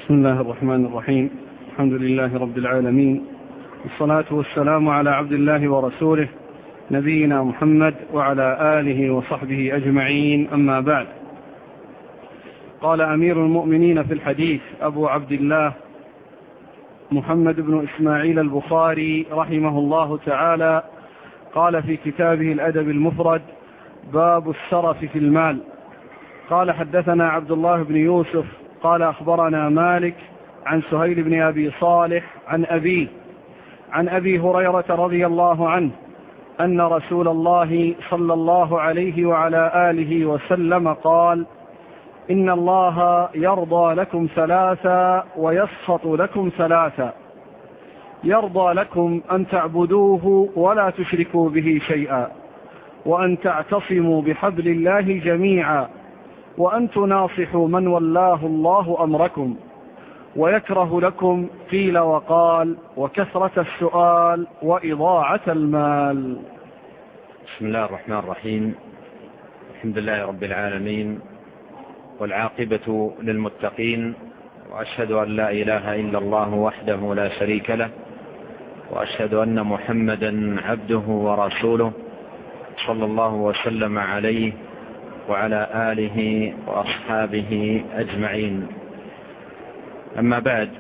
بسم الله الرحمن الرحيم. الحمد لله رب العالمين، والصلاة والسلام على عبد الله ورسوله نبينا محمد وعلى آله وصحبه أجمعين، أما بعد. قال أمير المؤمنين في الحديث أبو عبد الله محمد بن إسماعيل البخاري رحمه الله تعالى، قال في كتابه الأدب المفرد: باب السرف في المال. قال: حدثنا عبد الله بن يوسف قال: أخبرنا مالك عن سهيل بن أبي صالح عن أبي هريرة رضي الله عنه أن رسول الله صلى الله عليه وعلى آله وسلم قال: إن الله يرضى لكم ثلاثا ويسخط لكم ثلاثا: يرضى لكم أن تعبدوه ولا تشركوا به شيئا، وأن تعتصموا بحبل الله جميعا، وأن تناصحوا من ولاه الله أمركم، ويكره لكم قيل وقال وكثرة السؤال وإضاعة المال. بسم الله الرحمن الرحيم. الحمد لله رب العالمين، والعاقبة للمتقين، وأشهد أن لا إله إلا الله وحده لا شريك له، وأشهد أن محمدا عبده ورسوله صلى الله وسلم عليه وعلى آله وأصحابه أجمعين. أما بعد،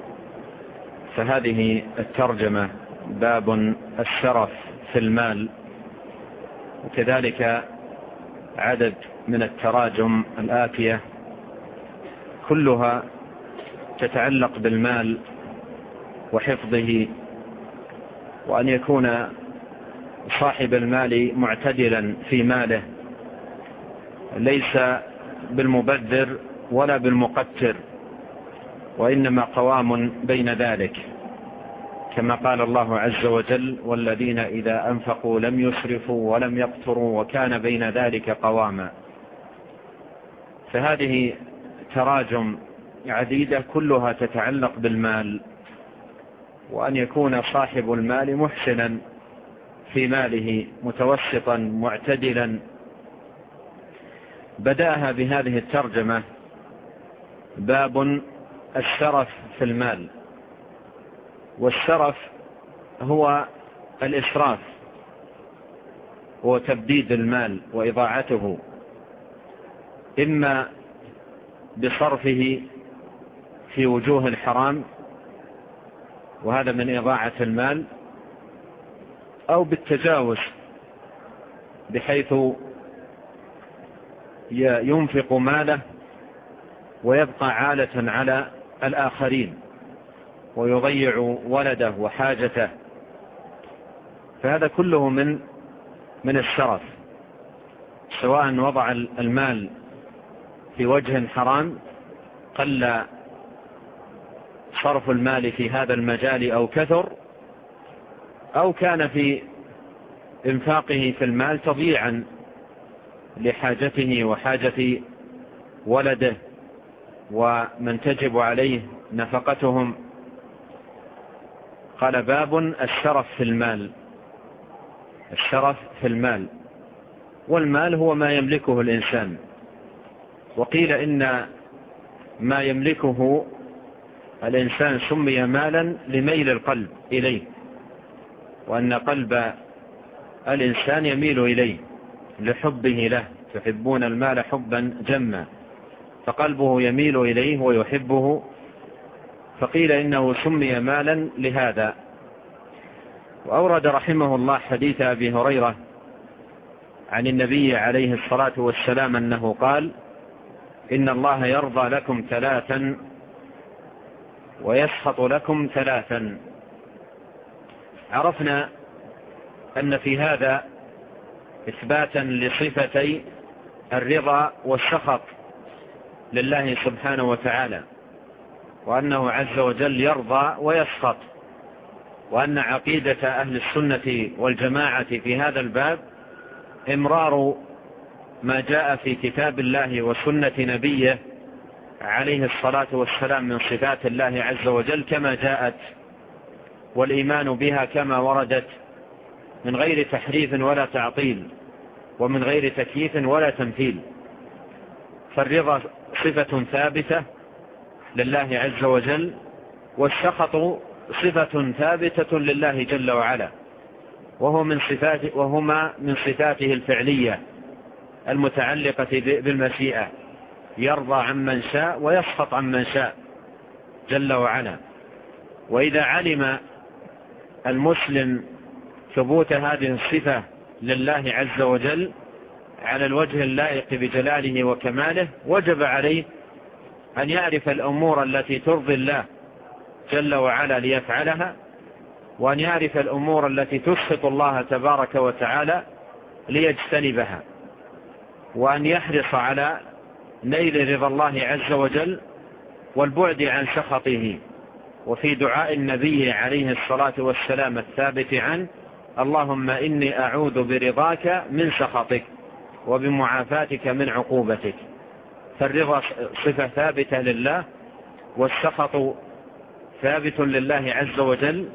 فهذه الترجمة باب السرف في المال، وكذلك عدد من التراجم الآتية كلها تتعلق بالمال وحفظه، وأن يكون صاحب المال معتدلا في ماله، ليس بالمبذر ولا بالمقتر، وإنما قوام بين ذلك، كما قال الله عز وجل: والذين إذا أنفقوا لم يسرفوا ولم يقتروا وكان بين ذلك قواما. فهذه تراجم عديدة كلها تتعلق بالمال، وأن يكون صاحب المال محسنا في ماله، متوسطا معتدلا. بدأها بهذه الترجمة: باب السرف في المال. والسرف هو الإسراف وتبديد المال وإضاعته، إما بصرفه في وجوه الحرام، وهذا من إضاعة المال، أو بالتجاوز، بحيث ينفق ماله ويبقى عالة على الآخرين ويضيع ولده وحاجته. فهذا كله من السرف، سواء وضع المال في وجه حرام قل صرف المال في هذا المجال أو كثر، أو كان في إنفاقه في المال تضييعا لحاجته وحاجة ولده ومن تجب عليه نفقتهم. قال: باب السرف في المال. السرف في المال، والمال هو ما يملكه الإنسان، وقيل إن ما يملكه الإنسان سمي مالا لميل القلب إليه، وأن قلب الإنسان يميل إليه لحبه له، تحبون المال حبا جما، فقلبه يميل إليه ويحبه، فقيل إنه سمي مالا لهذا. وأورد رحمه الله حديث أبي هريرة عن النبي عليه الصلاة والسلام أنه قال: إن الله يرضى لكم ثلاثا ويسخط لكم ثلاثا. عرفنا أن في هذا إثباتا لصفتي الرضا والسخط لله سبحانه وتعالى، وأنه عز وجل يرضى ويسخط، وأن عقيدة أهل السنة والجماعة في هذا الباب إمرار ما جاء في كتاب الله وسنة نبيه عليه الصلاة والسلام من صفات الله عز وجل كما جاءت، والإيمان بها كما وردت، من غير تحريف ولا تعطيل، ومن غير تكييف ولا تمثيل. فالرضا صفة ثابتة لله عز وجل، والسخط صفة ثابتة لله جل وعلا، وهما من صفاته الفعلية المتعلقة بالمشيئة، يرضى عمن شاء ويسخط عمن شاء جل وعلا. وإذا علم المسلم ثبوت هذه الصفة لله عز وجل على الوجه اللائق بجلاله وكماله، وجب عليه أن يعرف الأمور التي ترضي الله جل وعلا ليفعلها، وأن يعرف الأمور التي تسخط الله تبارك وتعالى ليجتنبها، وأن يحرص على نيل رضا الله عز وجل والبعد عن سخطه. وفي دعاء النبي عليه الصلاة والسلام الثابت عنه: اللهم إني أعوذ برضاك من سخطك وبمعافاتك من عقوبتك. فالرضا صفة ثابتة لله، والسخط ثابت لله عز وجل،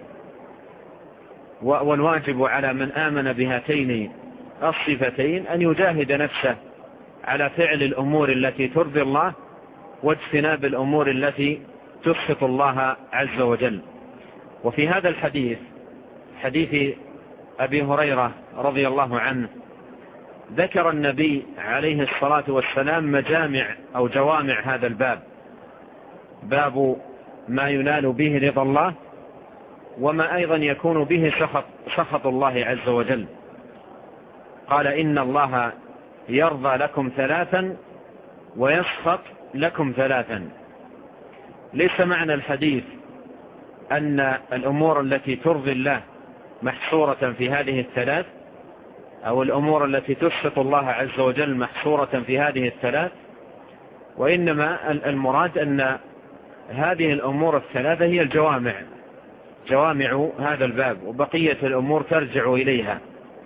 والواجب على من آمن بهاتين الصفتين أن يجاهد نفسه على فعل الأمور التي ترضي الله واجتناب الأمور التي تسخط الله عز وجل. وفي هذا الحديث، حديث أبي هريرة رضي الله عنه، ذكر النبي عليه الصلاة والسلام مجامع أو جوامع هذا الباب، باب ما ينال به رضا الله، وما أيضا يكون به سخط الله عز وجل. قال: إن الله يرضى لكم ثلاثا ويسخط لكم ثلاثا. ليس معنى الحديث أن الأمور التي ترضي الله محصورة في هذه الثلاث، أو الأمور التي تسخط الله عز وجل محصورة في هذه الثلاث، وإنما المراد أن هذه الأمور الثلاثة هي جوامع هذا الباب، وبقية الأمور ترجع إليها.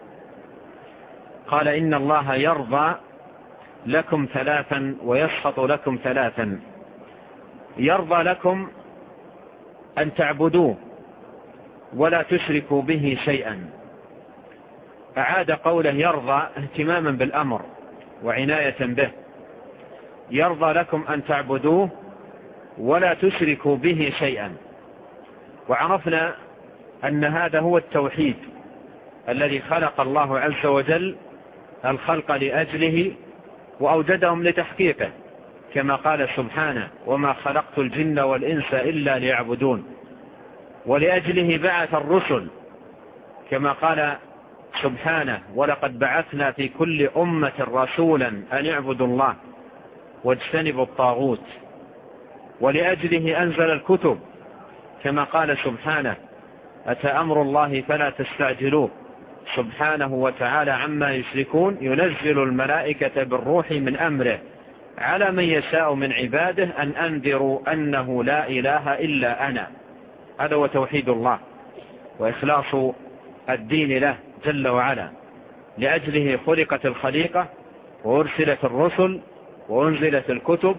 قال: إن الله يرضى لكم ثلاثا ويسخط لكم ثلاثا. يرضى لكم أن تعبدوه ولا تشركوا به شيئا. أعاد قوله يرضى اهتماما بالأمر وعناية به. يرضى لكم أن تعبدوه ولا تشركوا به شيئا. وعرفنا أن هذا هو التوحيد الذي خلق الله عز وجل الخلق لأجله وأوجدهم لتحقيقه، كما قال سبحانه: وما خلقت الجن والإنس إلا ليعبدون. ولأجله بعث الرسل، كما قال سبحانه: ولقد بعثنا في كل أمة رسولا أن اعبدوا الله واجتنبوا الطاغوت. ولأجله أنزل الكتب، كما قال سبحانه: أتى أمر الله فلا تستعجلوه سبحانه وتعالى عما يشركون، ينزل الملائكة بالروح من أمره على من يشاء من عباده أن أنذروا أنه لا إله إلا أنا. هذا هو توحيد الله وإخلاص الدين له جل وعلا. لأجله خلقت الخليقة، وأرسلت الرسل، وأنزلت الكتب،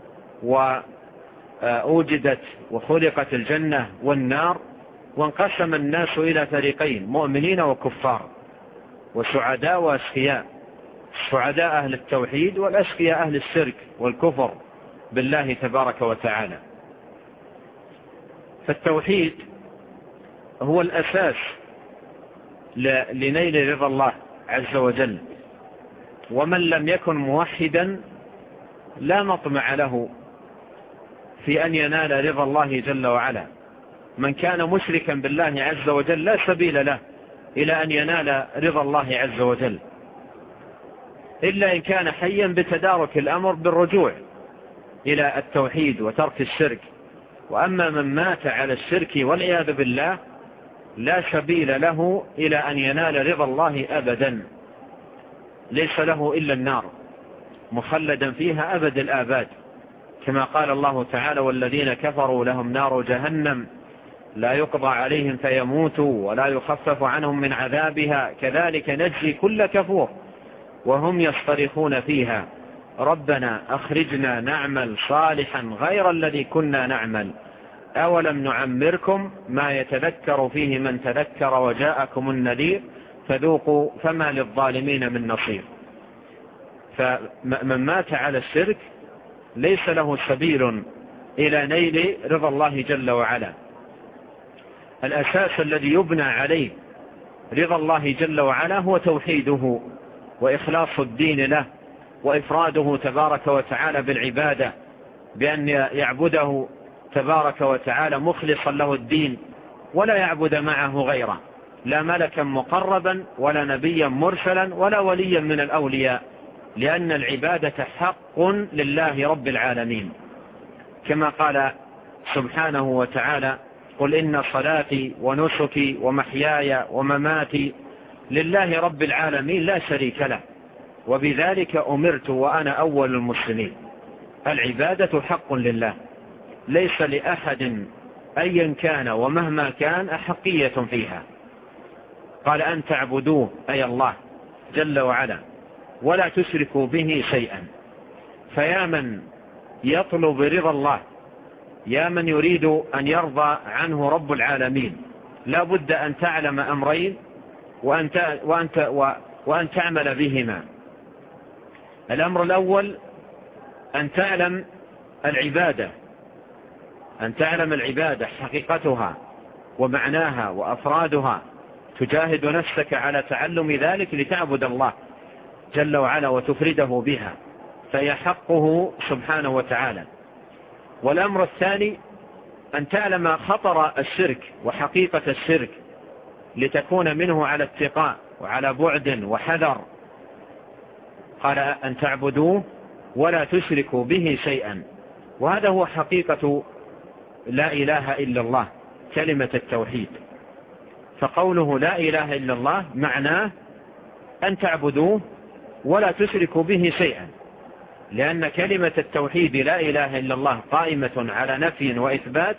وأوجدت وخلقت الجنة والنار، وانقسم الناس إلى فريقين: مؤمنين وكفار، وسعداء وأشقياء. السعداء أهل التوحيد، والأشقياء أهل الشرك والكفر بالله تبارك وتعالى. فالتوحيد هو الأساس لنيل رضا الله عز وجل، ومن لم يكن موحدا لا مطمع له في أن ينال رضا الله جل وعلا. من كان مشركا بالله عز وجل لا سبيل له إلى أن ينال رضا الله عز وجل، إلا إن كان حيا بتدارك الأمر بالرجوع إلى التوحيد وترك الشرك. وأما من مات على الشرك والعياذ بالله لا سبيل له إلى أن ينال رضا الله أبدا، ليس له إلا النار مخلدا فيها أبد الآباد، كما قال الله تعالى: والذين كفروا لهم نار جهنم لا يقضى عليهم فيموتوا ولا يخفف عنهم من عذابها كذلك نجزي كل كفور وهم يصطرخون فيها ربنا أخرجنا نعمل صالحا غير الذي كنا نعمل أولم نعمركم ما يتذكر فيه من تذكر وجاءكم النذير فذوقوا فما للظالمين من نصير. فمن مات على الشرك ليس له سبيل إلى نيل رضا الله جل وعلا. الأساس الذي يبنى عليه رضا الله جل وعلا هو توحيده وإخلاص الدين له وإفراده تبارك وتعالى بالعبادة، بأن يعبده تبارك وتعالى مخلصا له الدين ولا يعبد معه غيره، لا ملكا مقربا ولا نبيا مرسلا ولا وليا من الأولياء، لأن العبادة حق لله رب العالمين، كما قال سبحانه وتعالى: قل إن صلاتي ونسكي ومحياي ومماتي لله رب العالمين لا شريك له وبذلك أمرت وأنا أول المسلمين. العبادة حق لله، ليس لأحد أيا كان ومهما كان أحقية فيها. قال: أن تعبدوه أي الله جل وعلا ولا تشركوا به شيئا. فيا من يطلب رضا الله، يا من يريد أن يرضى عنه رب العالمين، لا بد أن تعلم أمرين وأن تعمل بهما. الأمر الأول أن تعلم العبادة حقيقتها ومعناها وأفرادها، تجاهد نفسك على تعلم ذلك لتعبد الله جل وعلا وتفرده بها، فهي حقه سبحانه وتعالى. والأمر الثاني أن تعلم خطر الشرك وحقيقة الشرك لتكون منه على اتقاء وعلى بعد وحذر. قال: أن تعبدوه ولا تشركوا به شيئا، وهذا هو حقيقة لا إله إلا الله، كلمة التوحيد. فقوله لا إله إلا الله معناه أن تعبدوه ولا تشركوا به شيئا، لأن كلمة التوحيد لا إله إلا الله قائمة على نفي وإثبات.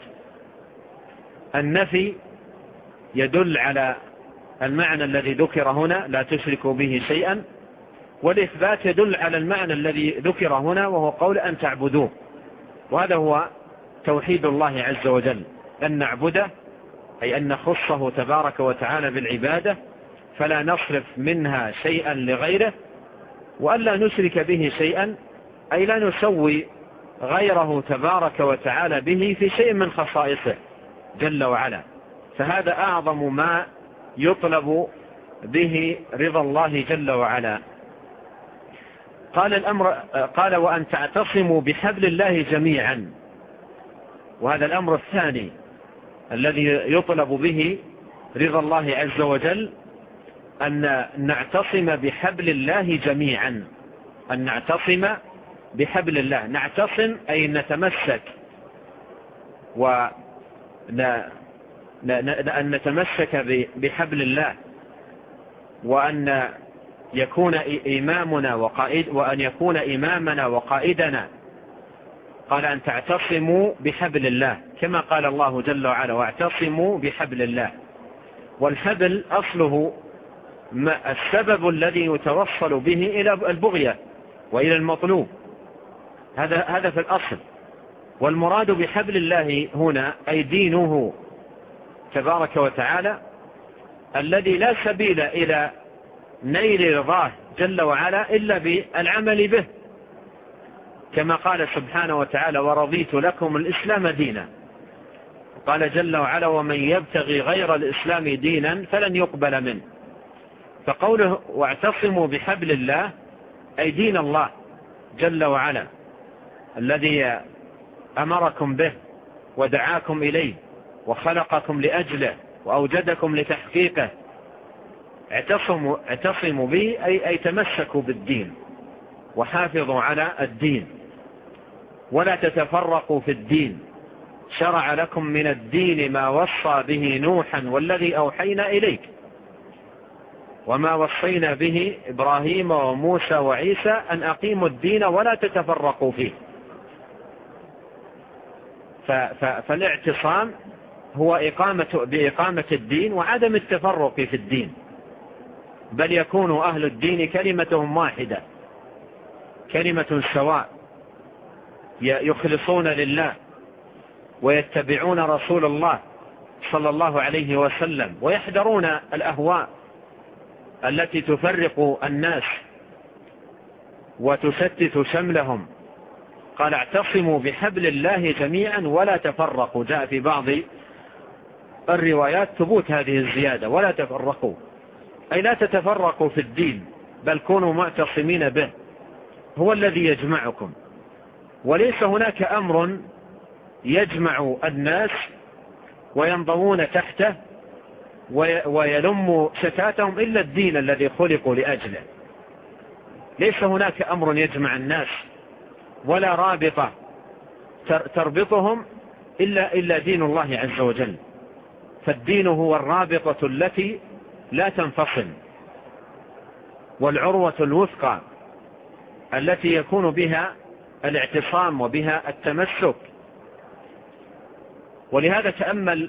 النفي يدل على المعنى الذي ذكر هنا لا تشركوا به شيئا، والإثبات يدل على المعنى الذي ذكر هنا وهو قول أن تعبدوه. وهذا هو توحيد الله عز وجل، أن نعبده أي أن نخصه تبارك وتعالى بالعبادة، فلا نصرف منها شيئا لغيره، وأن لا نشرك به شيئا أي لا نسوي غيره تبارك وتعالى به في شيء من خصائصه جل وعلا. فهذا أعظم ما يطلب به رضا الله جل وعلا. قال: وأن تعتصموا بحبل الله جميعا. وهذا الأمر الثاني الذي يطلب به رضا الله عز وجل، أن نعتصم بحبل الله جميعا. أن نعتصم بحبل الله، نعتصم أي نتمسك، وأن نتمسك بحبل الله، وأن يكون إمامنا وأن يكون إمامنا وقائدنا. قال: أن تعتصموا بحبل الله، كما قال الله جل وعلا: واعتصموا بحبل الله. والحبل أصله السبب الذي يتوصل به إلى البغية وإلى المطلوب، هذا في الأصل. والمراد بحبل الله هنا أي دينه تبارك وتعالى، الذي لا سبيل إلى نيل رضاه جل وعلا إلا بالعمل به، كما قال سبحانه وتعالى: ورضيت لكم الإسلام دينا. قال جل وعلا: ومن يبتغي غير الإسلام دينا فلن يقبل منه. فقوله واعتصموا بحبل الله أي دين الله جل وعلا الذي أمركم به ودعاكم إليه وخلقكم لأجله وأوجدكم لتحقيقه. اعتصموا به أي تمسكوا بالدين وحافظوا على الدين ولا تتفرقوا في الدين. شرع لكم من الدين ما وصى به نوحا والذي أوحينا إليك وما وصينا به إبراهيم وموسى وعيسى أن أقيموا الدين ولا تتفرقوا فيه. فالاعتصام هو بإقامة الدين وعدم التفرق في الدين، بل يكون أهل الدين كلمتهم واحدة، كلمة سواء، يخلصون لله ويتبعون رسول الله صلى الله عليه وسلم ويحذرون الأهواء التي تفرق الناس وتشتت شملهم قال اعتصموا بحبل الله جميعا ولا تفرقوا. جاء في بعض الروايات ثبوت هذه الزيادة ولا تفرقوا، أي لا تتفرقوا في الدين، بل كونوا معتصمين به، هو الذي يجمعكم. وليس هناك أمر يجمع الناس وينضمون تحته ويلم شتاتهم إلا الدين الذي خلقوا لأجله. ليس هناك أمر يجمع الناس ولا رابطة تربطهم إلا دين الله عز وجل. فالدين هو الرابطة التي لا تنفصل، والعروة الوثقى التي يكون بها الاعتصام وبها التمسك. ولهذا تأمل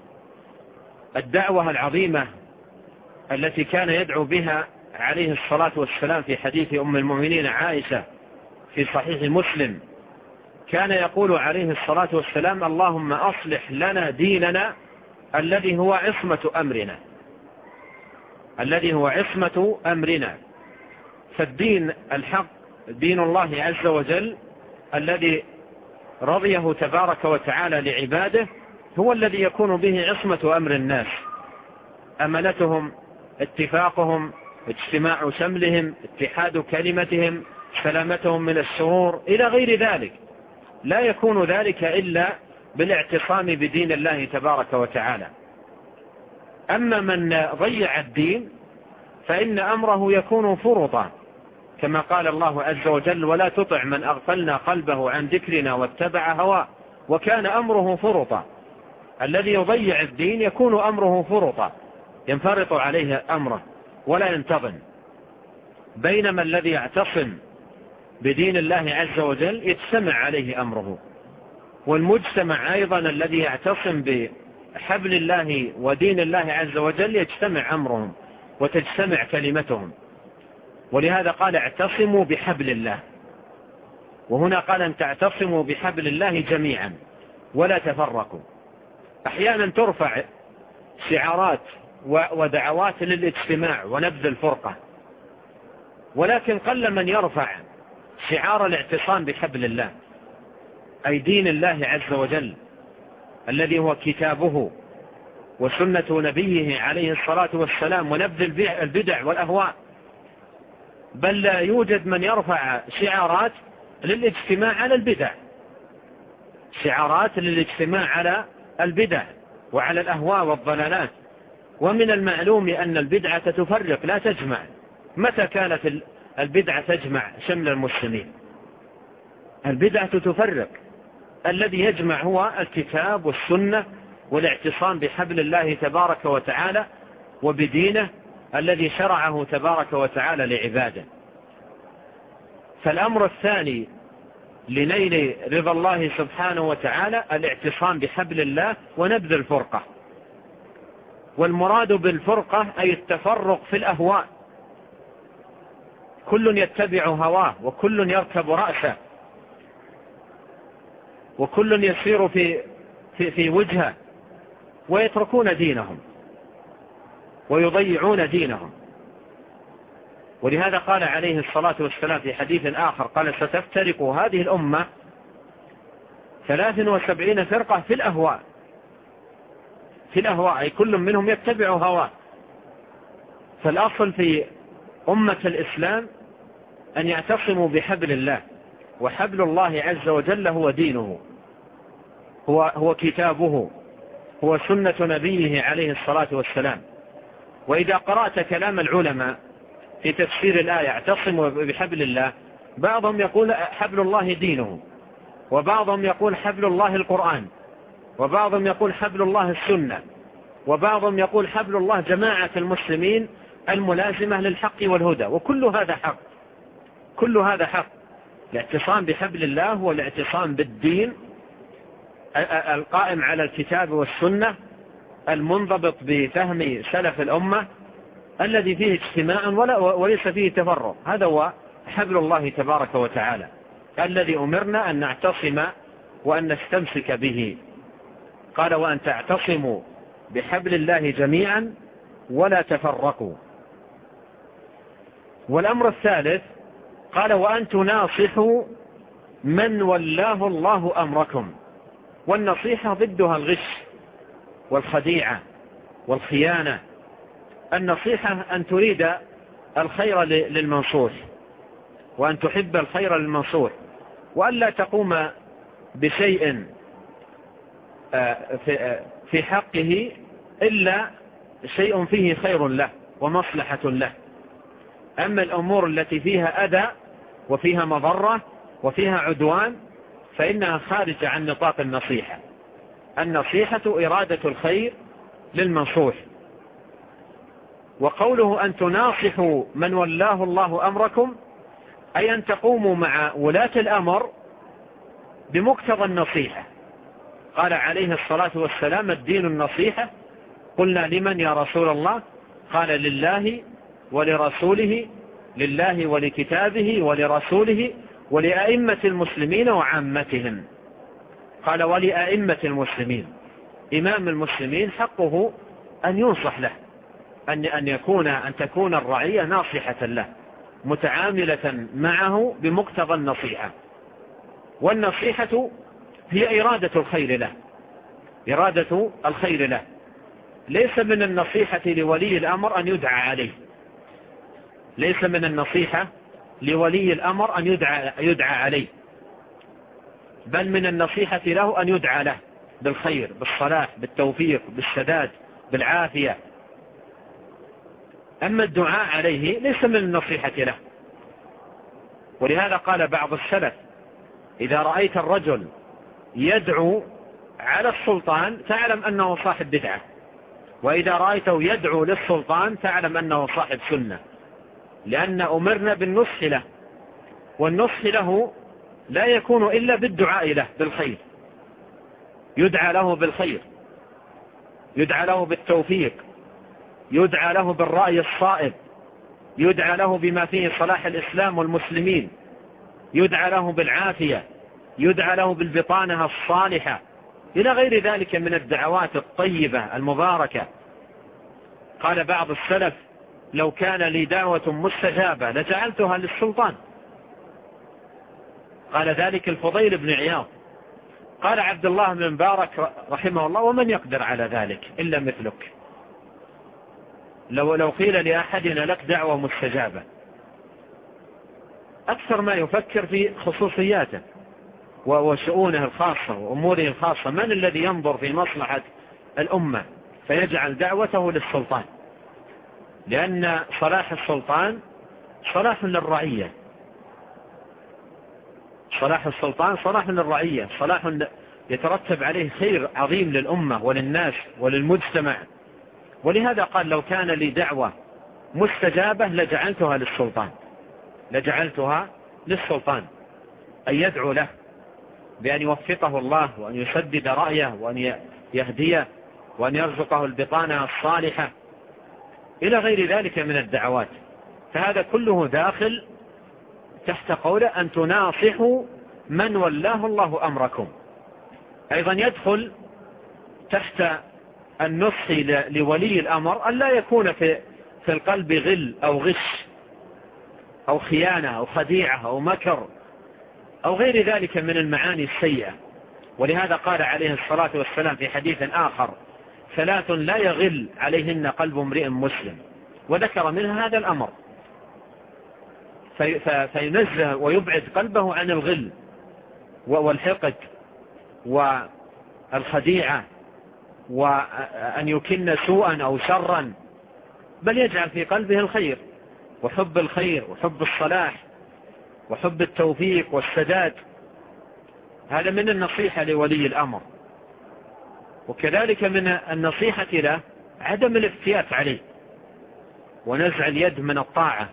الدعوة العظيمة التي كان يدعو بها عليه الصلاة والسلام في حديث أم المؤمنين عائشة في صحيح مسلم. كان يقول عليه الصلاة والسلام: اللهم أصلح لنا ديننا الذي هو عصمة أمرنا، الذي هو عصمة أمرنا. فالدين الحق دين الله عز وجل الذي رضيه تبارك وتعالى لعباده هو الذي يكون به عصمة أمر الناس، أمنتهم، اتفاقهم، اجتماع شملهم، اتحاد كلمتهم، سلامتهم من الشرور إلى غير ذلك. لا يكون ذلك إلا بالاعتصام بدين الله تبارك وتعالى. أما من ضيع الدين فإن أمره يكون فرطا، كما قال الله عز وجل: ولا تطع من أغفلنا قلبه عن ذكرنا واتبع هواه وكان أمره فرطا. الذي يضيع الدين يكون أمره فرطا، ينفرط عليه أمره ولا ينتظم. بينما الذي يعتصم بدين الله عز وجل يجتمع عليه أمره. والمجتمع أيضا الذي يعتصم بحبل الله ودين الله عز وجل يجتمع أمرهم وتجتمع كلمتهم. ولهذا قال: اعتصموا بحبل الله. وهنا قال أن تعتصموا بحبل الله جميعا ولا تفرقوا. أحيانا ترفع شعارات ودعوات للاجتماع ونبذ الفرقة، ولكن قل من يرفع شعار الاعتصام بحبل الله، أي دين الله عز وجل الذي هو كتابه وسنة نبيه عليه الصلاة والسلام، ونبذ البدع والأهواء. بل لا يوجد من يرفع شعارات للاجتماع على البدع، شعارات للاجتماع على البدع وعلى الأهواء والضلالات. ومن المعلوم أن البدعة تفرق لا تجمع. متى كانت البدعة تجمع شمل المسلمين؟ البدعة تفرق. الذي يجمع هو الكتاب والسنة والاعتصام بحبل الله تبارك وتعالى وبدينه الذي شرعه تبارك وتعالى لعباده. فالأمر الثاني لنيل رضا الله سبحانه وتعالى الاعتصام بحبل الله ونبذ الفرقة. والمراد بالفرقة أي التفرق في الأهواء، كل يتبع هواه وكل يركب رأسه وكل يسير في وجهه، ويتركون دينهم ويضيعون دينهم. ولهذا قال عليه الصلاة والسلام في حديث آخر قال: ستفترق هذه الأمة 73 فرقة في الأهواء. في الأهواء أي كل منهم يتبع هواه. فالأصل في أمة الإسلام أن يعتصموا بحبل الله، وحبل الله عز وجل هو دينه، هو كتابه، هو سنة نبيه عليه الصلاة والسلام. وإذا قرأت كلام العلماء في تفسير الآية اعتصموا بحبل الله، بعضهم يقول حبل الله دينه، وبعضهم يقول حبل الله القرآن، وبعضهم يقول حبل الله السنة، وبعضهم يقول حبل الله جماعة المسلمين الملازمة للحق والهدى. وكل هذا حق، كل هذا حق. الاعتصام بحبل الله هو الاعتصام بالدين القائم على الكتاب والسنة المنضبط بفهم سلف الأمة الذي فيه اجتماع وليس فيه تفرق. هذا هو حبل الله تبارك وتعالى الذي أمرنا أن نعتصم وأن نستمسك به. قال: وأن تعتصموا بحبل الله جميعا ولا تفرقوا. والأمر الثالث قال: وأن تناصحوا من ولاه الله أمركم. والنصيحة ضدها الغش والخديعة والخيانة. النصيحة أن تريد الخير للمنصوح، وأن تحب الخير للمنصوح، وأن لا تقوم بشيء في حقه إلا شيء فيه خير له ومصلحة له. أما الأمور التي فيها أذى وفيها مضرة وفيها عدوان فإنها خارجة عن نطاق النصيحة. النصيحة إرادة الخير للمنصوح. وقوله أن تناصحوا من ولاه الله أمركم أي أن تقوموا مع ولاة الأمر بمقتضى النصيحة. قال عليه الصلاة والسلام: الدين النصيحة. قلنا: لمن يا رسول الله؟ قال: لله ولرسوله، لله ولكتابه ولرسوله ولأئمة المسلمين وعامتهم. قال: ولأئمة المسلمين. إمام المسلمين حقه أن ينصح له، أن تكون الرعية ناصحة له متعاملة معه بمقتضى النصيحة. والنصيحة هي إرادة الخير له، إرادة الخير له. ليس من النصيحة لولي الأمر أن يدعى عليه، ليس من النصيحة لولي الأمر أن يدعى عليه، بل من النصيحة له أن يدعى له بالخير، بالصلاح، بالتوفيق، بالسداد، بالعافية. أما الدعاء عليه ليس من النصيحة له. ولهذا قال بعض السلف: إذا رأيت الرجل يدعو على السلطان فاعلم أنه صاحب بدعة، وإذا رأيته يدعو للسلطان فاعلم أنه صاحب سنة، لأن أمرنا بالنصح له، والنصح له لا يكون إلا بالدعاء له بالخير. يدعى له بالخير، يدعى له بالتوفيق، يدعى له بالرأي الصائب، يدعى له بما فيه صلاح الإسلام والمسلمين، يدعى له بالعافية، يدعى له بالبطانة الصالحة، إلى غير ذلك من الدعوات الطيبة المباركة. قال بعض السلف: لو كان لي دعوة مستجابة لجعلتها للسلطان. قال ذلك الفضيل بن عياض. قال عبد الله بن مبارك رحمه الله: ومن يقدر على ذلك إلا مثلك؟ لو قيل لأحدنا لك دعوة مستجابة، أكثر ما يفكر في خصوصياته وشؤونه الخاصة وأموره الخاصة. من الذي ينظر في مصلحة الأمة فيجعل دعوته للسلطان؟ لأن صلاح السلطان صلاح للرعية، صلاح السلطان صلاح للرعية، صلاح يترتب عليه خير عظيم للأمة وللناس وللمجتمع. ولهذا قال: لو كان لي دعوة مستجابة لجعلتها للسلطان، لجعلتها للسلطان. أن يدعو له بأن يوفقه الله وأن يسدد رأيه وأن يهديه وأن يرزقه البطانة الصالحة إلى غير ذلك من الدعوات. فهذا كله داخل تحت قوله: أن تناصحوا من ولاه الله أمركم. أيضا يدخل تحت النصح لولي الأمر أن لا يكون في القلب غل أو غش أو خيانة أو خديعة أو مكر أو غير ذلك من المعاني السيئة. ولهذا قال عليه الصلاة والسلام في حديث آخر: 3 لا يغل عليهن قلب امرئ مسلم، وذكر منها هذا الأمر، فينزه ويبعد قلبه عن الغل والحقد والخديعة وأن يكن سوءا أو شرا، بل يجعل في قلبه الخير وحب الخير وحب الصلاح وحب التوفيق والسداد. هذا من النصيحة لولي الأمر. وكذلك من النصيحة له عدم الافتيات عليه ونزع اليد من الطاعة.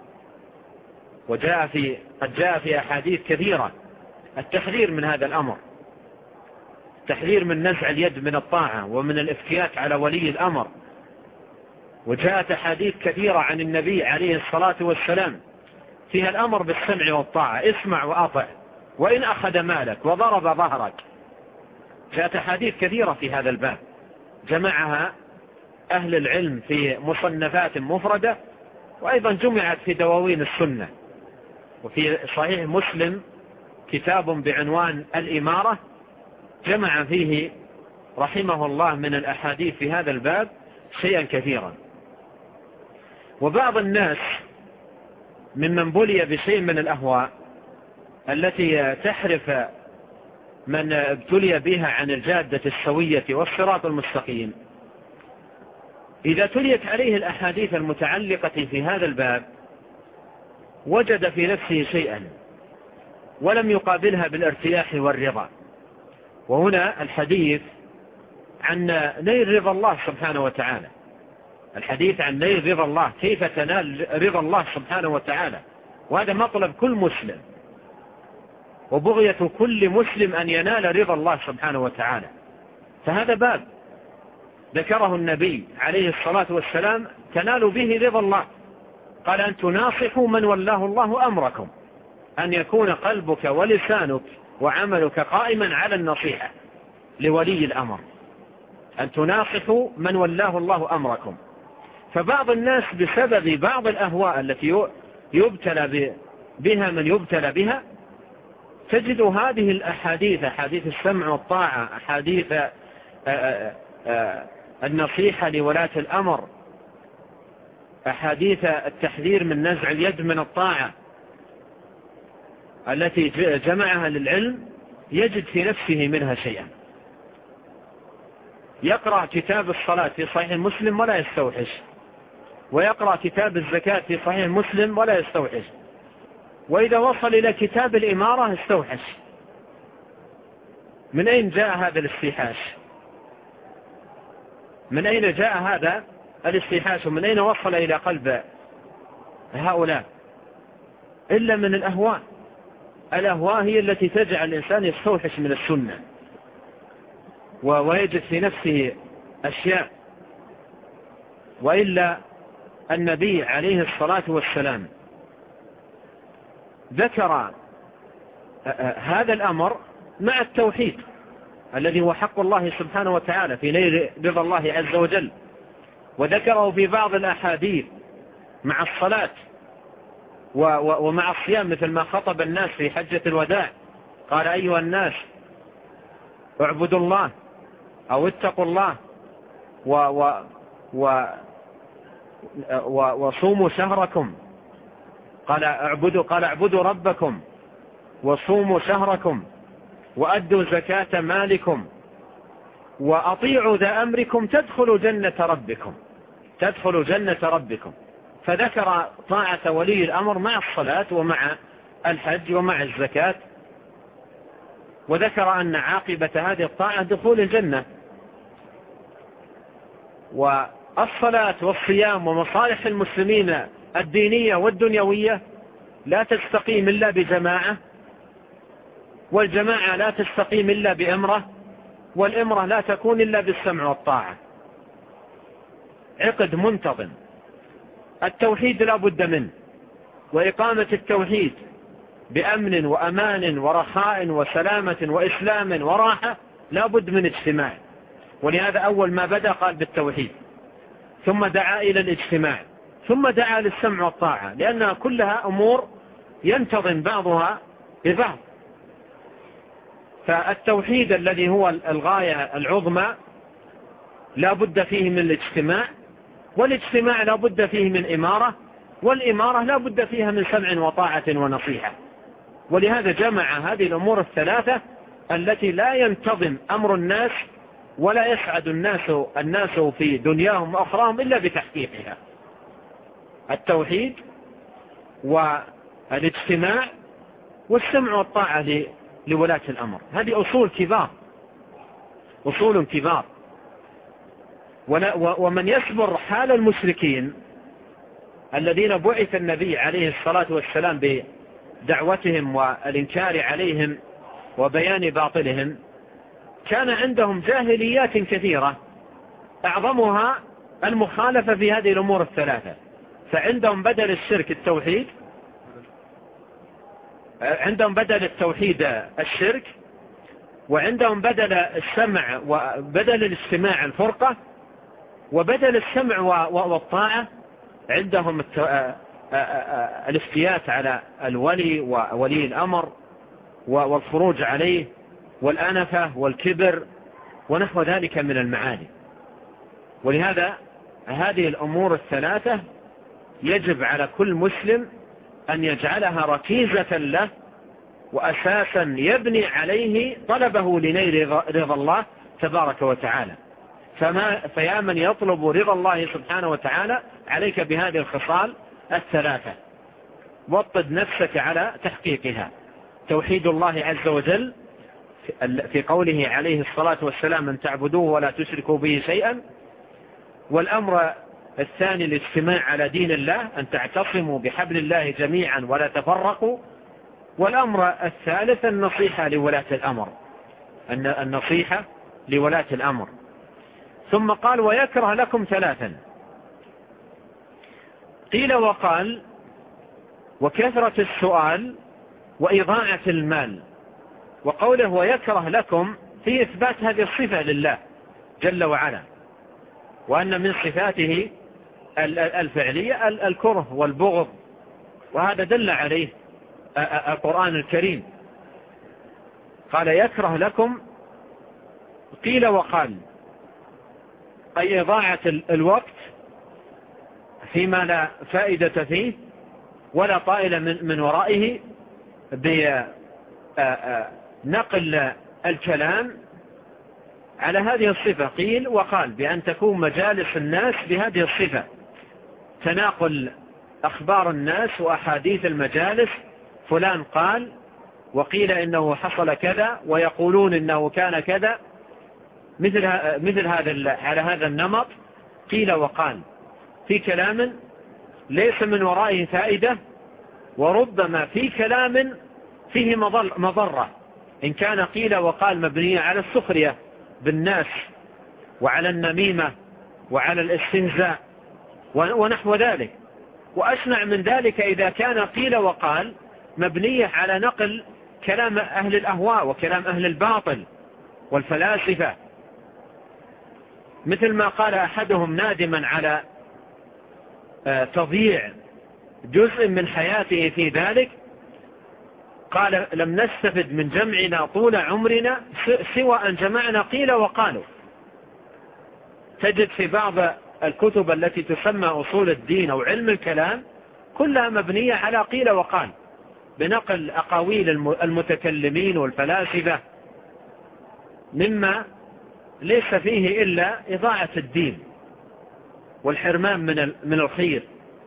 قد جاء في أحاديث كثيرة التحذير من هذا الأمر، التحذير من نزع اليد من الطاعة ومن الافتيات على ولي الأمر. وجاءت أحاديث كثيرة عن النبي عليه الصلاة والسلام فيها الأمر بالسمع والطاعة: اسمع وأطع وإن أخذ مالك وضرب ظهرك. جاءت أحاديث كثيرة في هذا الباب جمعها أهل العلم في مصنفات مفردة، وأيضا جمعت في دواوين السنة. وفي صحيح مسلم كتاب بعنوان الإمارة، جمع فيه رحمه الله من الأحاديث في هذا الباب شيئا كثيرا. وبعض الناس ممن بلي بشيء من الأهواء التي تحرف من ابتلي بها عن الجادة السوية والصراط المستقيم، إذا تليت عليه الأحاديث المتعلقة في هذا الباب وجد في نفسه شيئا ولم يقابلها بالارتياح والرضا. وهنا الحديث عن نيل رضا الله سبحانه وتعالى، الحديث عن نيل رضا الله، كيف تنال رضا الله سبحانه وتعالى، وهذا مطلب كل مسلم وبغية كل مسلم أن ينال رضا الله سبحانه وتعالى. فهذا باب ذكره النبي عليه الصلاة والسلام تنال به رضا الله، قال أن تناصحوا من ولاه الله أمركم، أن يكون قلبك ولسانك وعملك قائما على النصيحة لولي الأمر، أن تناصحوا من ولاه الله أمركم. فبعض الناس بسبب بعض الأهواء التي يبتلى بها من يبتلى بها، تجد هذه الأحاديث، أحاديث السمع والطاعة، أحاديث النصيحة لولاة الأمر، أحاديث التحذير من نزع اليد من الطاعة التي جمعها للعلم، يجد في نفسه منها شيئا. يقرأ كتاب الصلاة في صحيح مسلم ولا يستوحش، ويقرأ كتاب الزكاة في صحيح مسلم ولا يستوحش، وإذا وصل إلى كتاب الإمارة استوحش. من أين جاء هذا الاستيحاش؟ من أين جاء هذا الاستيحاش؟ ومن أين وصل إلى قلب هؤلاء؟ إلا من الأهواء. الأهواء هي التي تجعل الإنسان يستوحش من السنة ويجد في نفسه أشياء. وإلا النبي عليه الصلاة والسلام ذكر هذا الأمر مع التوحيد الذي هو حق الله سبحانه وتعالى في نيل رضا الله عز وجل، وذكره في بعض الأحاديث مع الصلاة ومع الصيام، مثل ما خطب الناس في حجة الوداع، قال أيها الناس اعبدوا الله أو اتقوا الله وصوموا شهركم، قال اعبدوا ربكم وصوموا شهركم وأدوا زكاة مالكم وأطيعوا ذا أمركم تدخلوا جنة ربكم. فذكر طاعة ولي الأمر مع الصلاة ومع الحج ومع الزكاة، وذكر أن عاقبة هذه الطاعة دخول الجنة. والصلاة والصيام ومصالح المسلمين الدينية والدنيوية لا تستقيم إلا بجماعة، والجماعة لا تستقيم إلا بأمرة، والأمرة لا تكون إلا بالسمع والطاعة. عقد منتظم. التوحيد لا بد منه، وإقامة التوحيد بأمن وأمان ورخاء وسلامة وإسلام وراحة لا بد من اجتماع. ولهذا أول ما بدأ قال بالتوحيد، ثم دعا إلى الاجتماع، ثم دعا للسمع والطاعة، لأنها كلها أمور ينتظم بعضها ببعض. فالتوحيد الذي هو الغاية العظمى لا بد فيه من الاجتماع، والاجتماع لا بد فيه من إمارة، والإمارة لا بد فيها من سمع وطاعة ونصيحة. ولهذا جمع هذه الأمور الثلاثة التي لا ينتظم أمر الناس ولا يسعد الناس في دنياهم وأخراهم إلا بتحقيقها: التوحيد والاجتماع والسمع والطاعة لولاة الأمر. هذه أصول كبار. ومن يصبر حال المشركين الذين بعث النبي عليه الصلاة والسلام بدعوتهم والإنكار عليهم وبيان باطلهم، كان عندهم جاهليات كثيرة أعظمها المخالفة في هذه الأمور الثلاثة. فعندهم بدل الشرك التوحيد، عندهم بدل التوحيد الشرك، وعندهم بدل السمع وبدل الاستماع الفرقة، وبدل السمع والطاعة عندهم الافتيات على الولي وولي الأمر والخروج عليه والأنفة والكبر ونحو ذلك من المعاني. ولهذا هذه الأمور الثلاثة يجب على كل مسلم أن يجعلها ركيزة له وأساسا يبني عليه طلبه لنيل رضا الله تبارك وتعالى. فيا من يطلب رضا الله سبحانه وتعالى عليك بهذه الخصال الثلاثة، وطد نفسك على تحقيقها. توحيد الله عز وجل في قوله عليه الصلاة والسلام أن تعبدوه ولا تشركوا به شيئا، والأمر الثاني الاجتماع على دين الله أن تعتصموا بحبل الله جميعا ولا تفرقوا، والأمر الثالث النصيحة لولاة الأمر، النصيحة لولاة الأمر. ثم قال ويكره لكم ثلاثا، قيل وقال وكثرة السؤال وإضاعة المال. وقوله ويكره لكم في إثبات هذه الصفة لله جل وعلا، وأن من صفاته الفعلية الكره والبغض، وهذا دل عليه القرآن الكريم. قال يكره لكم، قيل وقال، أي إضاعة الوقت فيما لا فائدة فيه ولا طائل من ورائه، بنقل الكلام على هذه الصفة. قيل وقال بأن تكون مجالس الناس بهذه الصفة، تناقل أخبار الناس وأحاديث المجالس، فلان قال وقيل إنه حصل كذا ويقولون إنه كان كذا، مثل هذا على هذا النمط. قيل وقال في كلام ليس من ورائه فائدة، وربما في كلام فيه مضرة، إن كان قيل وقال مبنية على السخرية بالناس وعلى النميمة وعلى الاستهزاء ونحو ذلك. وأشنع من ذلك إذا كان قيل وقال مبنية على نقل كلام أهل الأهواء وكلام أهل الباطل والفلاسفة، مثل ما قال أحدهم نادما على تضييع جزء من حياته في ذلك، قال لم نستفد من جمعنا طول عمرنا سوى أن جمعنا قيل وقالوا. تجد في بعض الكتب التي تسمى أصول الدين أو علم الكلام كلها مبنية على قيل وقال، بنقل أقاويل المتكلمين والفلاسفة، مما ليس فيه إلا إضاعة الدين والحرمان من الخير.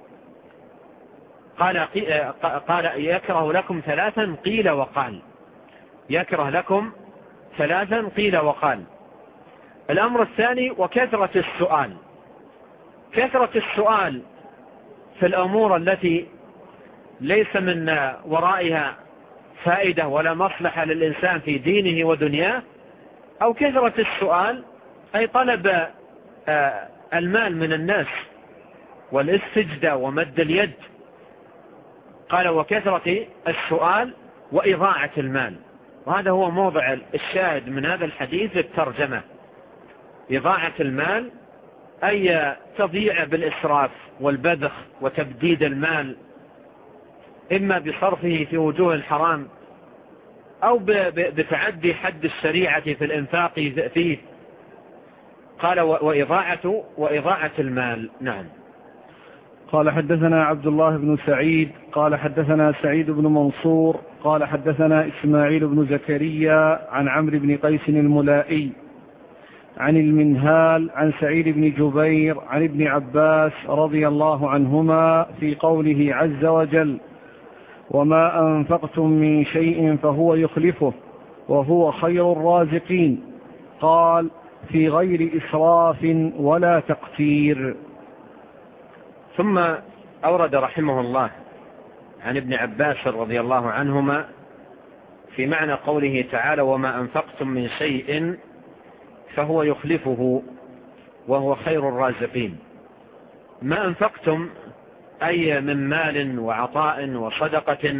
قال يكره لكم ثلاثا قيل وقال، يكره لكم ثلاثا قيل وقال. الأمر الثاني وكثرة السؤال. كثرة السؤال في الأمور التي ليس من ورائها فائدة ولا مصلحة للإنسان في دينه ودنياه، أو كثرة السؤال أي طلب المال من الناس والاستجدة ومد اليد. قال وكثرة السؤال وإضاعة المال، وهذا هو موضع الشاهد من هذا الحديث للترجمة. إضاعة المال أي تضييع بالإسراف والبذخ وتبديد المال، إما بصرفه في وجوه الحرام أو بتعدي حد الشريعة في الإنفاق فيه. قال وإضاعة المال. نعم. قال حدثنا عبد الله بن سعيد قال حدثنا سعيد بن منصور قال حدثنا إسماعيل بن زكريا عن عمرو بن قيس الملائي عن المنهال عن سعيد بن جبير عن ابن عباس رضي الله عنهما في قوله عز وجل وما أنفقتم من شيء فهو يخلفه وهو خير الرازقين، قال في غير إسراف ولا تقتير. ثم أورد رحمه الله عن ابن عباس رضي الله عنهما في معنى قوله تعالى وما أنفقتم من شيء فهو يخلفه وهو خير الرازقين. ما أنفقتم أي من مال وعطاء وصدقة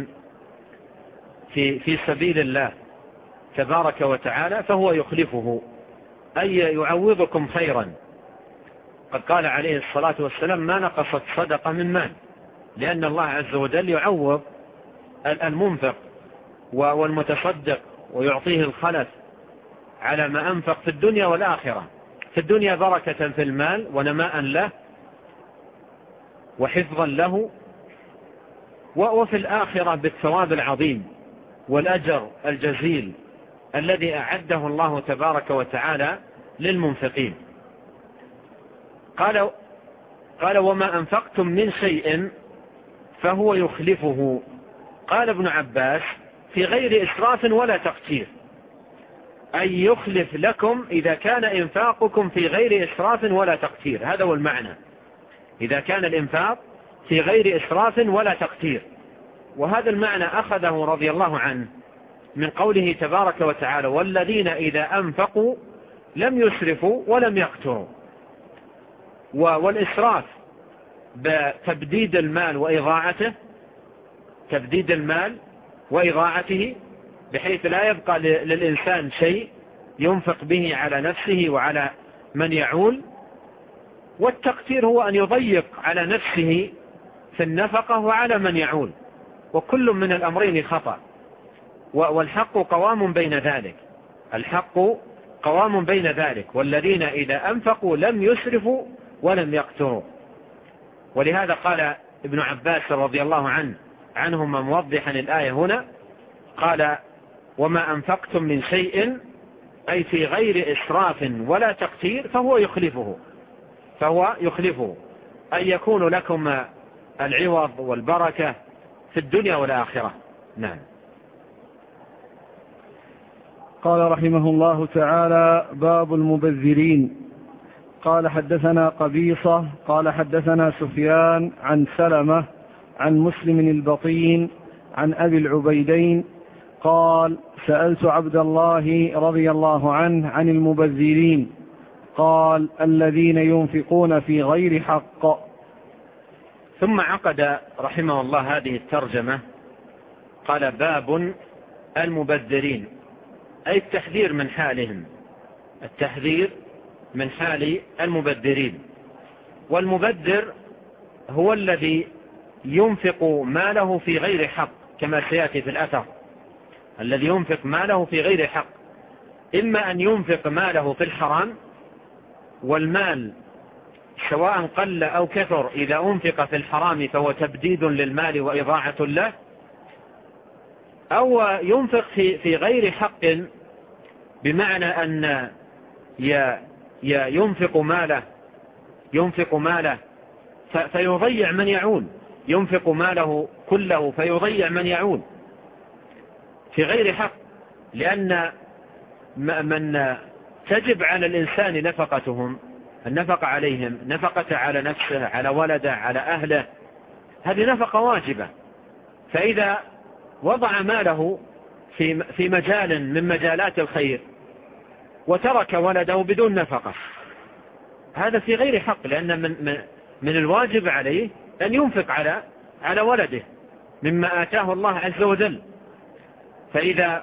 في سبيل الله تبارك وتعالى فهو يخلفه، أي يعوضكم خيرا. قد قال عليه الصلاة والسلام ما نقصت صدقة من مال، لأن الله عز وجل يعوض المنفق والمتصدق ويعطيه الخلف على ما أنفق في الدنيا والآخرة. في الدنيا بركة في المال ونماء له وحفظا له، وفي الآخرة بالثواب العظيم والأجر الجزيل الذي أعده الله تبارك وتعالى للمنفقين. قال وما أنفقتم من شيء فهو يخلفه. قال ابن عباس في غير إسراف ولا تقتير، أي يخلف لكم إذا كان إنفاقكم في غير إسراف ولا تقتير. هذا هو المعنى، إذا كان الإنفاق في غير إسراف ولا تقتير. وهذا المعنى أخذه رضي الله عنه من قوله تبارك وتعالى والذين إذا أنفقوا لم يسرفوا ولم يقتروا. والإسراف بتبديد المال وإضاعته، تبديد المال وإضاعته بحيث لا يبقى للإنسان شيء ينفق به على نفسه وعلى من يعول. والتقتير هو أن يضيق على نفسه في النفقة وعلى من يعول، وكل من الأمرين خطأ. والحق قوام بين ذلك، الحق قوام بين ذلك. والذين إذا أنفقوا لم يسرفوا ولم يقتروا. ولهذا قال ابن عباس رضي الله عنهما موضحا الآية هنا، قال وما أنفقتم من شيء أي في غير إسراف ولا تقتير فهو يخلفه أي يكون لكم العوض والبركة في الدنيا والآخرة. نعم. قال رحمه الله تعالى باب المبذرين. قال حدثنا قبيصة قال حدثنا سفيان عن سلمة عن مسلم البطين عن أبي العبيدين قال سألت عبد الله رضي الله عنه عن المبذرين قال الذين ينفقون في غير حق. ثم عقد رحمه الله هذه الترجمة، قال باب المبذرين، أي التحذير من حالهم، التحذير من حال المبذرين. والمبذر هو الذي ينفق ماله في غير حق كما سيأتي في الأثر، الذي ينفق ماله في غير حق، إما أن ينفق ماله في الحرام، والمال سواء قل أو كثر إذا أنفق في الحرام فهو تبديد للمال وإضاعة له، أو ينفق في غير حق بمعنى أن ينفق ماله فيضيع من يعول، ينفق ماله كله فيضيع من يعول في غير حق. لأن من تجب على الإنسان نفقتهم، النفقة عليهم، نفقة على نفسه، على ولده، على أهله، هذه نفقة واجبة. فإذا وضع ماله في مجال من مجالات الخير وترك ولده بدون نفقة، هذا في غير حق، لأن من الواجب عليه أن ينفق على ولده مما آتاه الله عز وجل. فإذا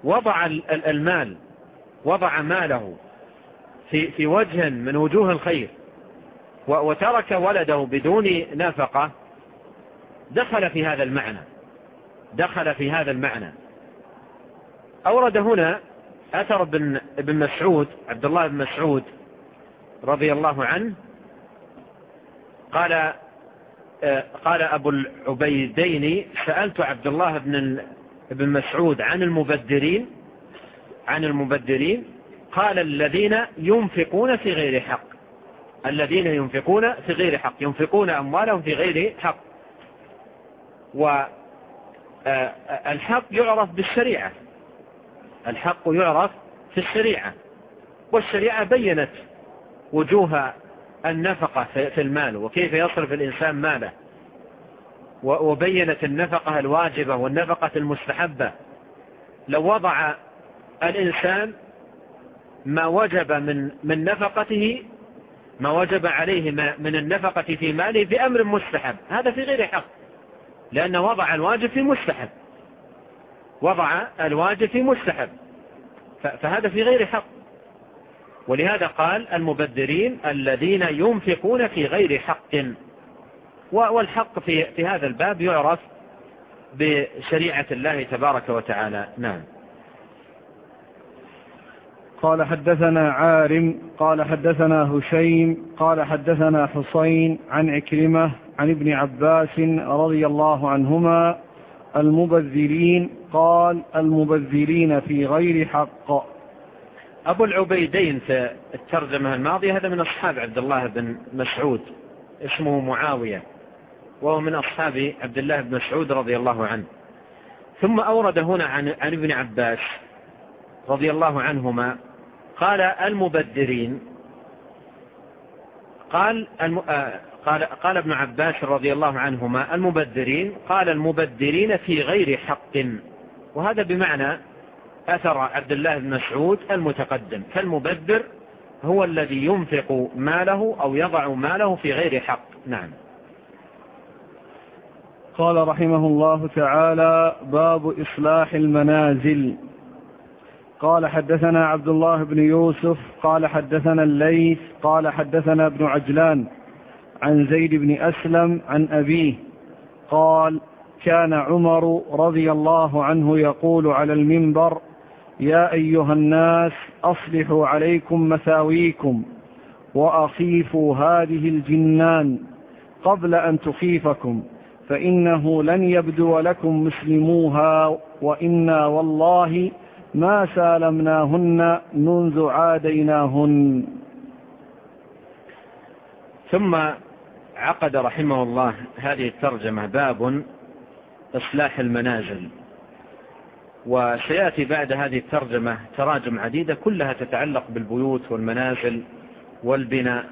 وضع ماله في وجه من وجوه الخير وترك ولده بدون نفقة دخل في هذا المعنى. أورد هنا أثر ابن مسعود، عبد الله بن مسعود رضي الله عنه قال أبو العبيدين سألت عبد الله بن مسعود عن المبذرين قال الذين ينفقون في غير حق، الذين ينفقون في غير حق، ينفقون أموالهم في غير حق. والحق يعرف بالشريعة، الحق يعرف في الشريعة، والشريعة بينت وجوه النفقة في المال وكيف يصرف الإنسان ماله، وبينت النفقة الواجبة والنفقة المستحبة. لو وضع الإنسان ما وجب من نفقته، ما وجب عليه من النفقة في ماله بأمر مستحب، هذا في غير حق، لأن وضع الواجب في مستحب، فهذا في غير حق. ولهذا قال المبذرين الذين ينفقون في غير حق. والحق في هذا الباب يعرف بشريعة الله تبارك وتعالى. نعم. قال حدثنا عارم قال حدثنا هشيم قال حدثنا حسين عن عكرمة عن ابن عباس رضي الله عنهما المبذرين قال المبذرين في غير حق. أبو العبيدين في الترجمة الماضية هذا من أصحاب عبد الله بن مسعود، اسمه معاوية، وهو من أصحاب عبد الله بن مسعود رضي الله عنه. ثم أورد هنا عن ابن عباس رضي الله عنهما قال المبذرين، قال ابن عباس رضي الله عنهما المبذرين، قال المبذرين في غير حق، وهذا بمعنى أثر عبد الله بن مسعود المتقدم. فالمبذر هو الذي ينفق ماله أو يضع ماله في غير حق. نعم. قال رحمه الله تعالى: باب إصلاح المنازل. قال حدثنا عبد الله بن يوسف قال حدثنا الليث قال حدثنا ابن عجلان عن زيد بن أسلم عن أبيه قال: كان عمر رضي الله عنه يقول على المنبر: يا أيها الناس أصلحوا عليكم مثاويكم وأخيفوا هذه الجنان قبل أن تخيفكم، فإنه لن يبدو لكم مسلموها، وإنا والله ما سالمناهن منذ عاديناهن. ثم عقد رحمه الله هذه الترجمة: باب إصلاح المنازل. وسيأتي بعد هذه الترجمة تراجم عديدة كلها تتعلق بالبيوت والمنازل والبناء.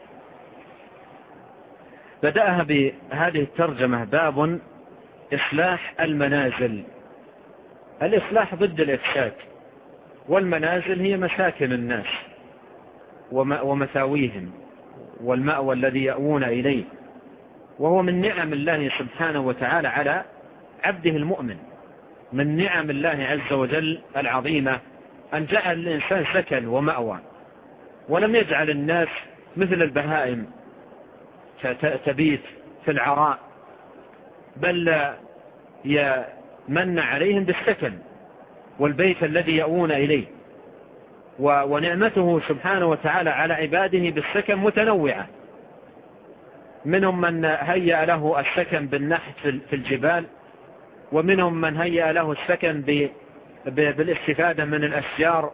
بدأها بهذه الترجمة: باب إصلاح المنازل. الإصلاح ضد الإفساد، والمنازل هي مساكن الناس ومثاويهم والمأوى الذي يأوون إليه، وهو من نعم الله سبحانه وتعالى على عبده المؤمن. من نعم الله عز وجل العظيمة أن جعل الإنسان سكن ومأوى، ولم يجعل الناس مثل البهائم تبيت في العراء، بل يمن عليهم بالسكن والبيت الذي يأوون إليه. ونعمته سبحانه وتعالى على عباده بالسكن متنوعة. منهم من هيأ له السكن بالنحت في الجبال، ومنهم من هيأ له السكن بالاستفادة من الأشجار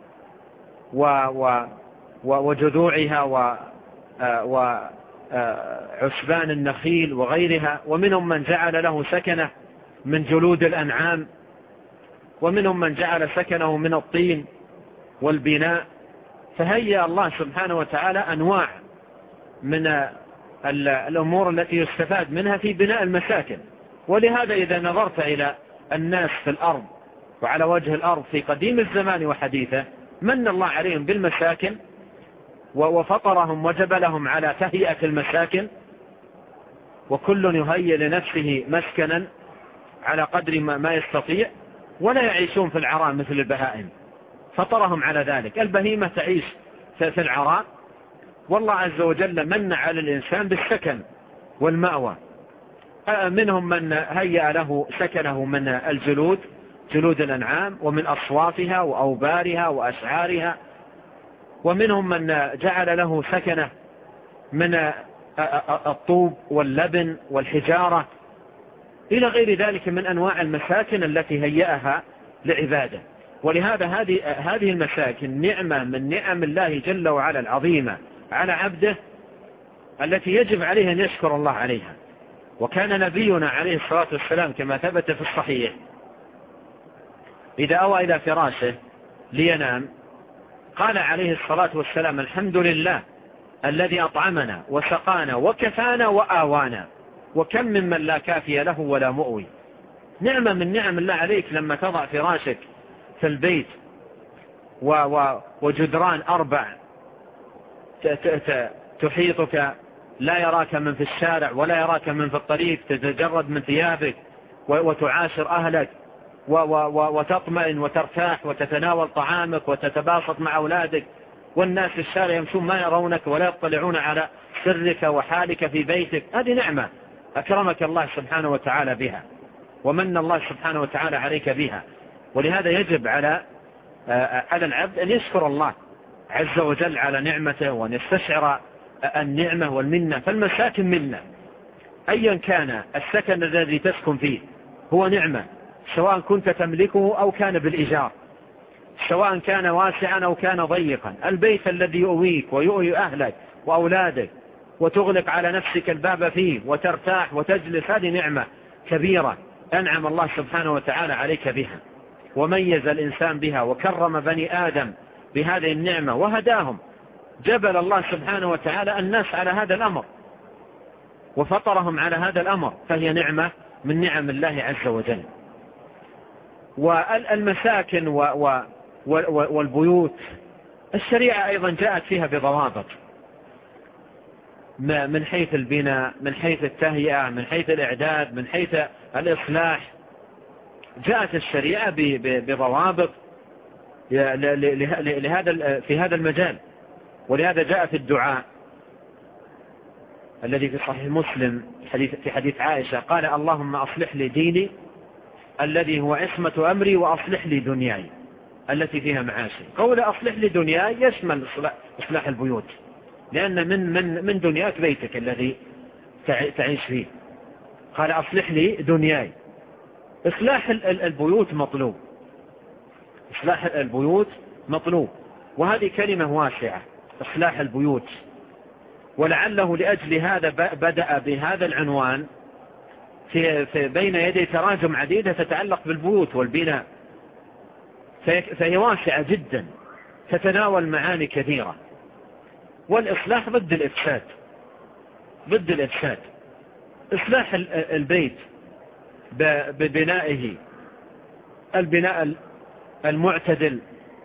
وجذوعها وعشبان النخيل وغيرها، ومنهم من جعل له سكنه من جلود الأنعام، ومنهم من جعل سكنه من الطين والبناء. فهيأ الله سبحانه وتعالى أنواع من الأمور التي يستفاد منها في بناء المساكن. ولهذا إذا نظرت إلى الناس في الأرض وعلى وجه الأرض في قديم الزمان وحديثه، من الله عليهم بالمساكن وفطرهم وجبلهم على تهيئة المساكن، وكل يهيئ لنفسه مسكنا على قدر ما يستطيع، ولا يعيشون في العراء مثل البهائم. فطرهم على ذلك. البهيمة تعيش في العراء، والله عز وجل من على الإنسان بالسكن والمأوى. منهم من هيأ له سكنه من الجلود، جلود الأنعام، ومن أصوافها وأوبارها وأشعارها، ومنهم من جعل له سكنه من الطوب واللبن والحجارة إلى غير ذلك من أنواع المساكن التي هيأها لعباده. ولهذا هذه المساكن نعمة من نعم الله جل وعلا العظيمة على عبده، التي يجب عليه أن يشكر الله عليها. وكان نبينا عليه الصلاة والسلام كما ثبت في الصحيح إذا أوى إلى فراشه لينام قال عليه الصلاة والسلام: الحمد لله الذي أطعمنا وسقانا وكفانا وآوانا، وكم ممن لا كافي له ولا مؤوي. نعمة من نعم الله عليك لما تضع فراشك في البيت وجدران 4 تحيطك، لا يراك من في الشارع ولا يراك من في الطريق، تتجرد من ثيابك وتعاشر أهلك وتطمئن وترتاح وتتناول طعامك وتتباسط مع أولادك، والناس في الشارع يمشون ما يرونك ولا يطلعون على سرك وحالك في بيتك. هذه نعمة أكرمك الله سبحانه وتعالى بها. ومن الله سبحانه وتعالى عليك بها. ولهذا يجب على العبد أن يشكر الله عز وجل على نعمته، وأن يستشعر النعمة والمنة. فالمساكن منة، أيا كان السكن الذي تسكن فيه هو نعمة، سواء كنت تملكه أو كان بالإيجار، سواء كان واسعا أو كان ضيقا. البيت الذي يؤويك ويؤوي أهلك وأولادك وتغلق على نفسك الباب فيه وترتاح وتجلس، هذه نعمة كبيرة أنعم الله سبحانه وتعالى عليك بها، وميز الإنسان بها وكرم بني آدم بهذه النعمة وهداهم. جبل الله سبحانه وتعالى الناس على هذا الأمر وفطرهم على هذا الأمر، فهي نعمة من نعم الله عز وجل. والمساكن والبيوت الشريعة أيضا جاءت فيها بضوابط، من حيث البناء، من حيث التهيئة، من حيث الإعداد، من حيث الإصلاح. جاءت الشريعة بضوابط في هذا المجال. ولهذا جاء في الدعاء الذي في صحيح مسلم في حديث عائشة، قال: اللهم أصلح لي ديني الذي هو عصمة أمري، وأصلح لي دنياي التي فيها معاشي. قول أصلح لي دنياي يشمل إصلاح البيوت، لأن من دنياك بيتك الذي تعيش فيه. قال: أصلح لي دنياي. إصلاح البيوت مطلوب، إصلاح البيوت مطلوب، وهذه كلمة واسعة، إصلاح البيوت. ولعله لأجل هذا بدأ بهذا العنوان في بين يدي تراجم عديدة تتعلق بالبيوت والبناء، فهي واسعة جدا، تتناول معاني كثيرة. والإصلاح ضد الإفساد، ضد الإفساد. إصلاح البيت ببنائه البناء المعتدل،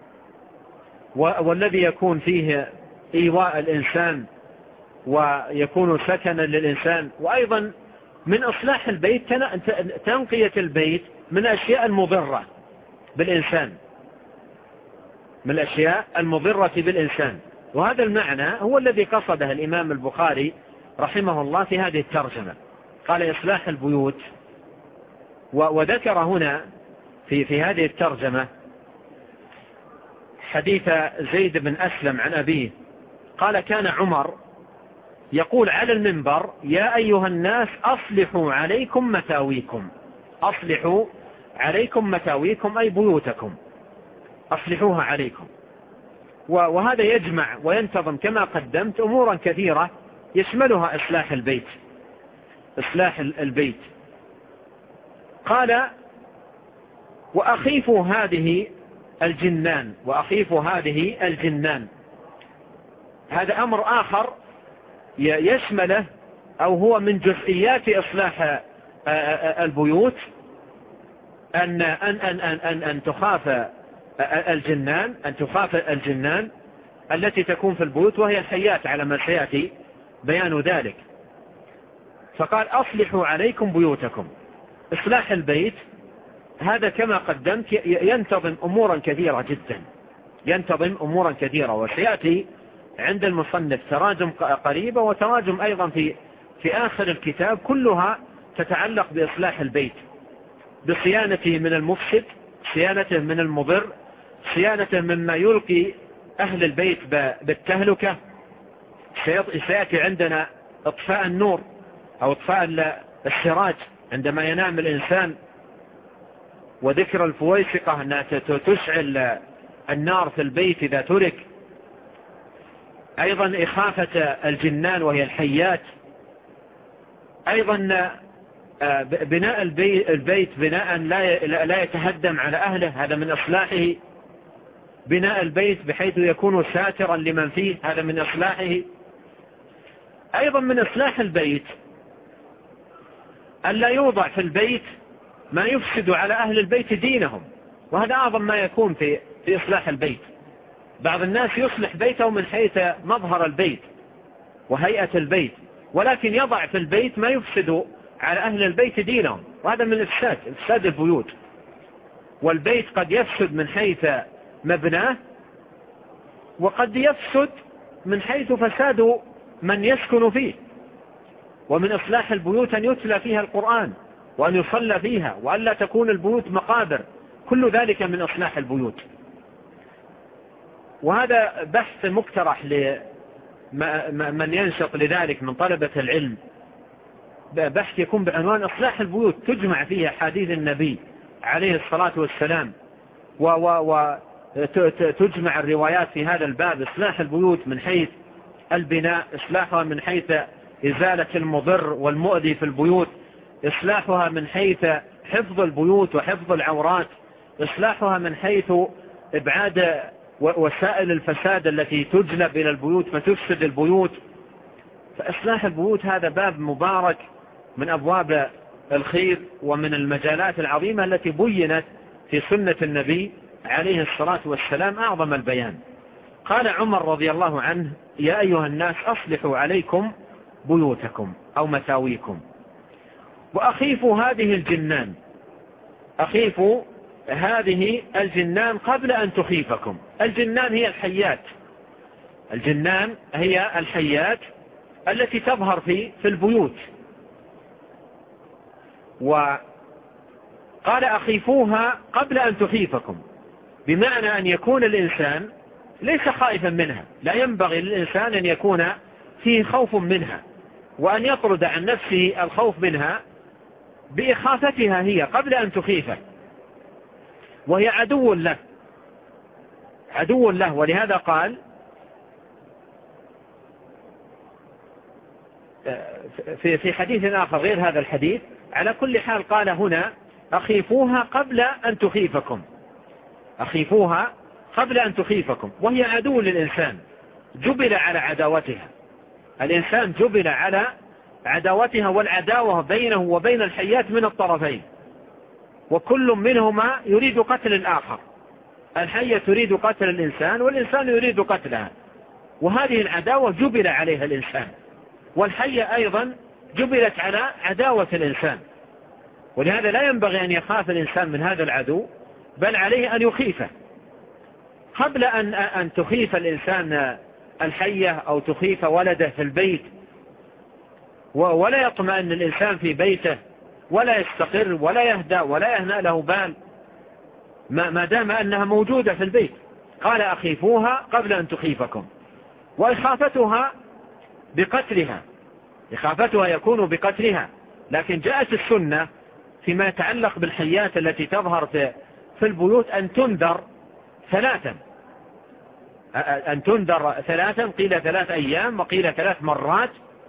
والذي يكون فيه إيواء الإنسان ويكون سكنا للإنسان. وأيضا من إصلاح البيت تنقية البيت من الأشياء المضرة بالإنسان، من الأشياء المضرة بالإنسان. وهذا المعنى هو الذي قصده الإمام البخاري رحمه الله في هذه الترجمة، قال إصلاح البيوت. وذكر هنا في هذه الترجمة حديث زيد بن أسلم عن أبيه قال: كان عمر يقول على المنبر: يا أيها الناس أصلحوا عليكم متاويكم. أصلحوا عليكم متاويكم أي بيوتكم، أصلحوها عليكم. وهذا يجمع وينتظم كما قدمت أمورا كثيرة يشملها إصلاح البيت، إصلاح البيت. قال: وأخيفوا هذه الجنان، وأخيفوا هذه الجنان. هذا أمر آخر يشمله أو هو من جزئيات إصلاح البيوت، أن تخاف الجنان، أن تخاف الجنان التي تكون في البيوت، وهي الحيات على ما سيأتي بيان ذلك. فقال: أصلحوا عليكم بيوتكم. إصلاح البيت هذا كما قدمت ينتظم أمورا كثيرة جدا، ينتظم أمورا كثيرة، وسيأتي عند المصنف تراجم قريبة وتراجم أيضا في آخر الكتاب كلها تتعلق بإصلاح البيت، بصيانته من المفسد، صيانته من المضر، صيانته مما يلقي أهل البيت بالتهلكة. سيأتي عندنا إطفاء النور أو إطفاء السراج عندما ينام الإنسان، وذكر الفويسقة أنها تشعل النار في البيت إذا ترك. أيضا إخافة الجنان وهي الحيات. أيضا بناء البيت بناء لا يتهدم على أهله، هذا من إصلاحه. بناء البيت بحيث يكون ساترا لمن فيه، هذا من إصلاحه. أيضا من إصلاح البيت أن لا يوضع في البيت ما يفسد على أهل البيت دينهم، وهذا أعظم ما يكون في إصلاح البيت. بعض الناس يصلح بيته من حيث مظهر البيت وهيئة البيت، ولكن يضع في البيت ما يفسد على أهل البيت دينهم، وهذا من إفساد البيوت. والبيت قد يفسد من حيث مبناه، وقد يفسد من حيث فساد من يسكن فيه. ومن إصلاح البيوت أن يتلى فيها القرآن وأن يصلى فيها، وأن لا تكون البيوت مقابر، كل ذلك من إصلاح البيوت. وهذا بحث مقترح لمن ينشط لذلك من طلبة العلم، بحث يكون بعنوان إصلاح البيوت، تجمع فيها حديث النبي عليه الصلاة والسلام، وتجمع الروايات في هذا الباب. إصلاح البيوت من حيث البناء، إصلاحها من حيث إزالة المضر والمؤذي في البيوت، إصلاحها من حيث حفظ البيوت وحفظ العورات، إصلاحها من حيث إبعاد وسائل الفساد التي تجلب إلى البيوت فتفسد البيوت. فإصلاح البيوت هذا باب مبارك من أبواب الخير ومن المجالات العظيمة التي بينت في سنة النبي عليه الصلاة والسلام أعظم البيان. قال عمر رضي الله عنه: يا أيها الناس أصلحوا عليكم بيوتكم أو مساويكم، وأخيفوا هذه الجنان، أخيفوا هذه الجنان قبل أن تخيفكم. الجنان هي الحيات، الجنان هي الحيات التي تظهر في البيوت. وقال أخيفوها قبل أن تخيفكم، بمعنى أن يكون الإنسان ليس خائفا منها، لا ينبغي للإنسان أن يكون فيه خوف منها، وأن يطرد عن نفسه الخوف منها بإخافتها هي قبل أن تخيفه، وهي عدو له، عدو له. ولهذا قال في حديث آخر غير هذا الحديث: على كل حال قال هنا أخيفوها قبل أن تخيفكم، أخيفوها قبل أن تخيفكم، وهي عدو للإنسان، جبل على عداوتها. الإنسان جبل على عداوتها، والعداوة بينه وبين الحيات من الطرفين، وكل منهما يريد قتل الآخر. الحية تريد قتل الإنسان، والإنسان يريد قتلها، وهذه العداوة جبل عليها الإنسان، والحية أيضا جبلت على عداوة الإنسان. ولهذا لا ينبغي أن يخاف الإنسان من هذا العدو، بل عليه أن يخيفه قبل أن تخيف الإنسان الحية أو تخيف ولده في البيت، ولا يطمئن الإنسان في بيته، ولا يستقر ولا يهدى ولا يهنأ له بال ما دام أنها موجودة في البيت. قال أخيفوها قبل أن تخيفكم، وإخافتها بقتلها، إخافتها يكون بقتلها. لكن جاءت السنة فيما يتعلق بالحيات التي تظهر في البيوت أن تنذر ثلاثا، أن تنذر ثلاثا، قيل 3 أيام وقيل 3 مرات،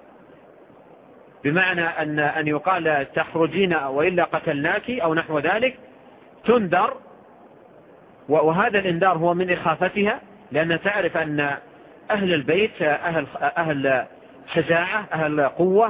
بمعنى أن يقال تخرجين وإلا قتلناك أو نحو ذلك، تنذر. وهذا الإنذار هو من إخافتها، لأن تعرف أن أهل البيت أهل شجاعة، أهل قوة.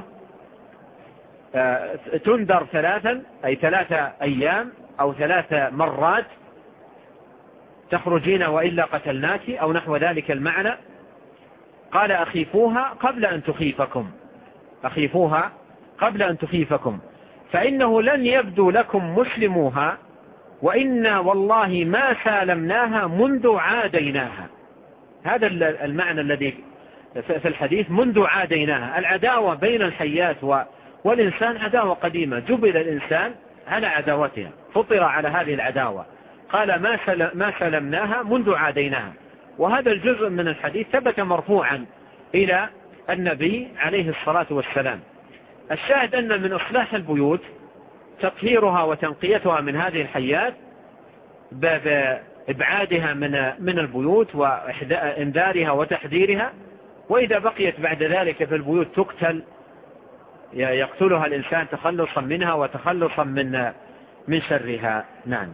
تنذر 3 أي 3 أيام أو 3 مرات، تخرجين وإلا قتلناك أو نحو ذلك المعنى. قال أخيفوها قبل أن تخيفكم، أخيفوها قبل أن تخيفكم، فإنه لن يبدو لكم مسلموها، وإنا والله ما سالمناها منذ عاديناها. هذا المعنى الذي في الحديث، منذ عاديناها. العداوة بين الحيات والإنسان عداوة قديمة، جبل الإنسان على عداوتها، فطر على هذه العداوة. قال ما سلمناها منذ عاديناها. وهذا الجزء من الحديث ثبت مرفوعا إلى النبي عليه الصلاة والسلام. الشاهد أن من إصلاح البيوت تطهيرها وتنقيتها من هذه الحيات بإبعادها من البيوت وإنذارها وتحذيرها. وإذا بقيت بعد ذلك في البيوت تقتل، يقتلها الإنسان تخلصا منها وتخلصا من شرها. نعم.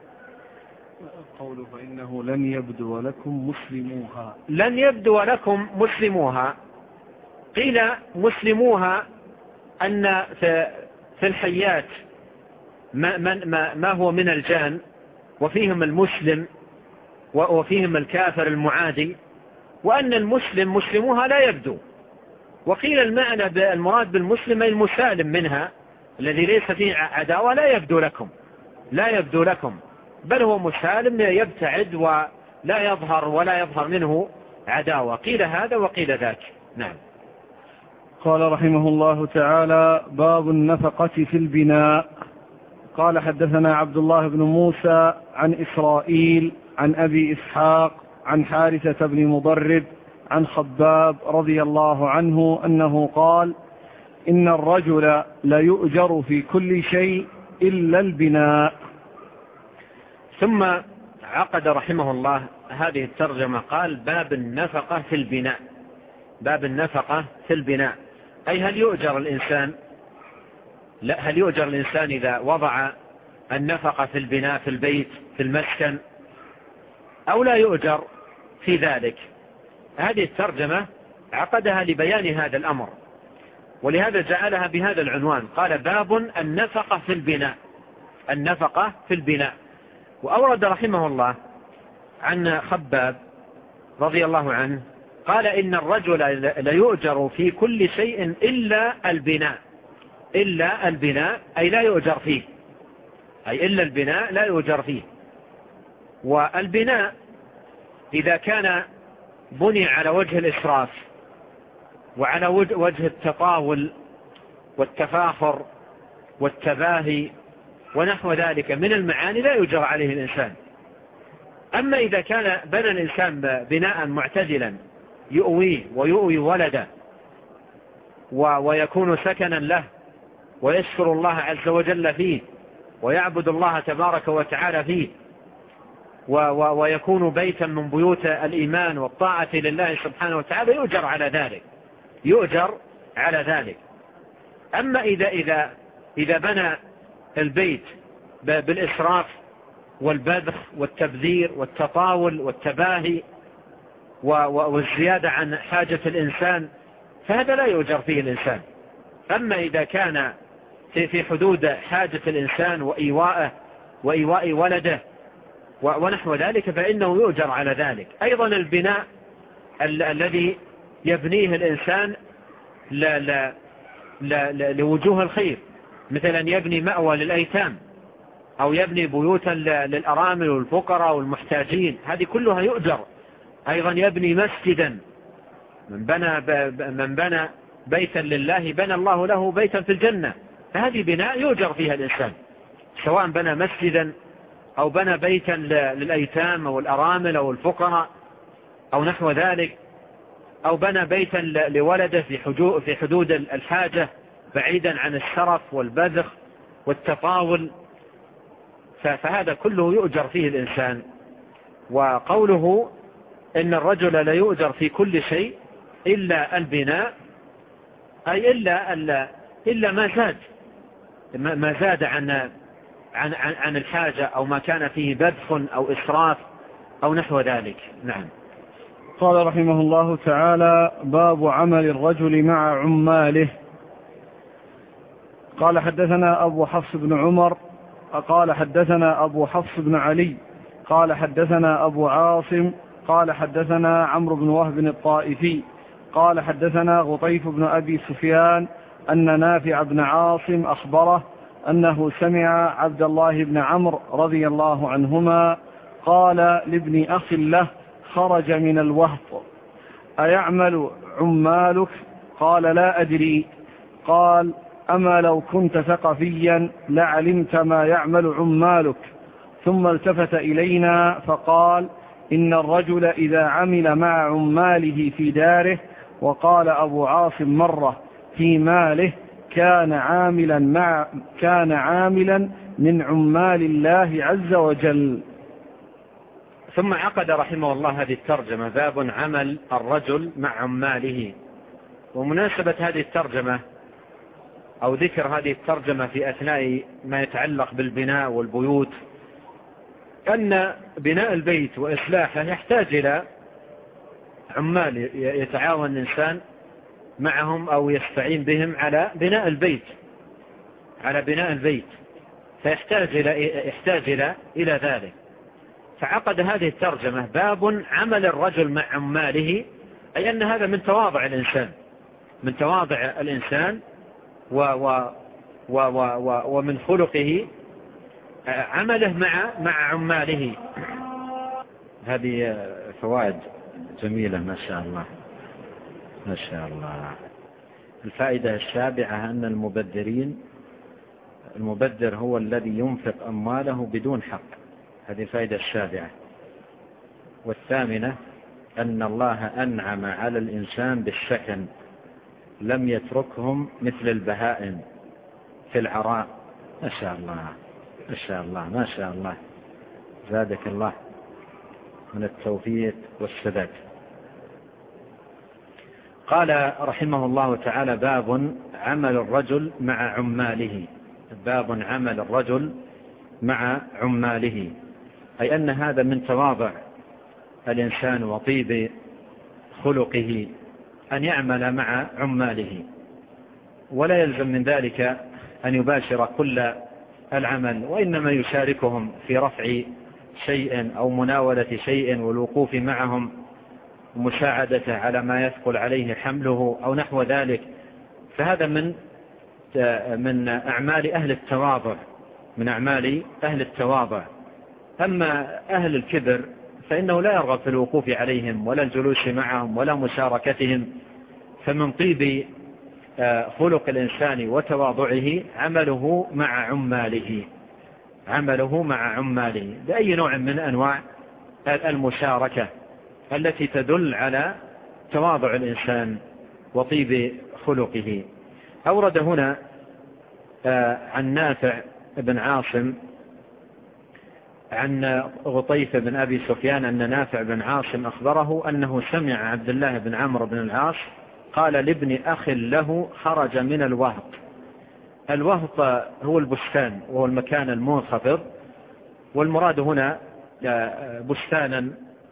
قوله فإنه لن يبدو لكم مسلموها، لن يبدو لكم مسلموها، قيل مسلموها أن في الحيات ما هو من الجان، وفيهم المسلم وفيهم الكافر المعادي، وأن المسلم مسلموها لا يبدو. وقيل المعنى المراد بالمسلم المسالم منها، الذي ليس فيه عداوة، لا يبدو لكم، لا يبدو لكم، بل هو مسالم يبتعد ولا يظهر ولا يظهر منه عداوة. قيل هذا وقيل ذاك. نعم. قال رحمه الله تعالى: باب النفقة في البناء. قال: حدثنا عبد الله بن موسى عن إسرائيل عن أبي إسحاق عن حارثة بن مضرب عن خباب رضي الله عنه أنه قال: إن الرجل ليؤجر في كل شيء إلا البناء. ثم عقد رحمه الله هذه الترجمة، قال: باب النفقة في البناء. باب النفقة في البناء، أي هل يؤجر الإنسان؟ لا، هل يؤجر الإنسان إذا وضع النفقة في البناء، في البيت، في المسكن، أو لا يؤجر في ذلك؟ هذه الترجمة عقدها لبيان هذا الأمر، ولهذا جعلها بهذا العنوان، قال: باب النفقة في البناء. النفقة في البناء. وأورد رحمه الله عن خباب رضي الله عنه قال: إن الرجل ليؤجر في كل شيء إلا البناء. إلا البناء أي لا يؤجر فيه، أي إلا البناء لا يؤجر فيه. والبناء إذا كان بني على وجه الإسراف وعلى وجه التطاول والتفاخر والتباهي ونحو ذلك من المعاني لا يؤجر عليه الإنسان. أما إذا كان بنى الإنسان بناء معتدلا يؤويه ويؤوي ولده ويكون سكنا له ويشكر الله عز وجل فيه ويعبد الله تبارك وتعالى فيه ويكون بيتا من بيوت الإيمان والطاعة لله سبحانه وتعالى، يؤجر على ذلك، يؤجر على ذلك. أما إذا بنى البيت بالإسراف والبذخ والتبذير والتطاول والتباهي والزيادة عن حاجة الإنسان، فهذا لا يؤجر فيه الإنسان. أما إذا كان في حدود حاجة الإنسان وإيواء ولده ونحو ذلك فإنه يؤجر على ذلك. أيضا البناء الذي يبنيه الإنسان لوجوه الخير، مثل أن يبني مأوى للأيتام أو يبني بيوتا للأرامل والفقراء والمحتاجين، هذه كلها يؤجر. أيضا يبني مسجدا، من بنى بيتا لله بنى الله له بيتا في الجنة، فهذه بناء يؤجر فيها الإنسان، سواء بنى مسجدا أو بنى بيتا للأيتام أو الأرامل أو الفقراء أو نحو ذلك، أو بنى بيتا لولده في حدود الحاجة بعيدا عن السرف والبذخ والتطاول، فهذا كله يؤجر فيه الإنسان. وقوله إن الرجل لا يؤجر في كل شيء إلا البناء، أي إلا ما زاد عن الحاجة أو ما كان فيه بذخ أو إسراف أو نحو ذلك. نعم. قال رحمه الله تعالى: باب عمل الرجل مع عماله. قال: حدثنا أبو حفص بن عمر قال حدثنا أبو حفص بن علي قال حدثنا أبو عاصم قال حدثنا عمرو بن وهب الطائفي قال حدثنا غطيف بن أبي سفيان أن نافع بن عاصم أخبره أنه سمع عبد الله بن عمرو رضي الله عنهما قال لابن أخ له خرج من الوهط: أيعمل عمالك؟ قال: لا أدري. قال: أما لو كنت ثقفيا لعلمت ما يعمل عمالك. ثم التفت إلينا فقال: إن الرجل إذا عمل مع عماله في داره، وقال أبو عاصم مرة في ماله، كان عاملا من عمال الله عز وجل. ثم عقد رحمه الله هذه الترجمة: باب عمل الرجل مع عماله. ومناسبة هذه الترجمة أو ذكر هذه الترجمة في أثناء ما يتعلق بالبناء والبيوت أن بناء البيت وإصلاحه يحتاج إلى عمال يتعاون الإنسان معهم أو يستعين بهم على بناء البيت، فيحتاج إلى ذلك. فعقد هذه الترجمة: باب عمل الرجل مع عماله، أي أن هذا من تواضع الإنسان ومن خلقه عمله مع عماله. هذه فوائد جميلة ما شاء الله. الفائدة السابعة أن المبذر هو الذي ينفق أمواله بدون حق. هذه الفائدة السابعة. والثامنة أن الله أنعم على الإنسان بالسكن، لم يتركهم مثل البهائم في العراء. ما شاء الله ما شاء الله ما شاء الله، زادك الله من التوفيق والسداد. قال رحمه الله تعالى: باب عمل الرجل مع عماله. باب عمل الرجل مع عماله، أي أن هذا من تواضع الإنسان وطيب خلقه أن يعمل مع عماله، ولا يلزم من ذلك أن يباشر كل العمل، وإنما يشاركهم في رفع شيء أو مناولة شيء والوقوف معهم ومساعدته على ما يثقل عليه حمله أو نحو ذلك. فهذا من أعمال أهل التواضع، من أعمال أهل التواضع. أما أهل الكبر فإنه لا يرغب في الوقوف عليهم ولا الجلوس معهم ولا مشاركتهم. فمن طيب خلق الإنسان وتواضعه عمله مع عماله، عمله مع عماله بأي نوع من أنواع المشاركة التي تدل على تواضع الإنسان وطيب خلقه. أورد هنا عن نافع بن عاصم عن غطيف بن أبي سفيان أن نافع بن عاصم أخبره أنه سمع عبد الله بن عمرو بن العاص قال لابن أخ له خرج من الوهط. الوهط هو البستان وهو المكان المنخفض، والمراد هنا بستانا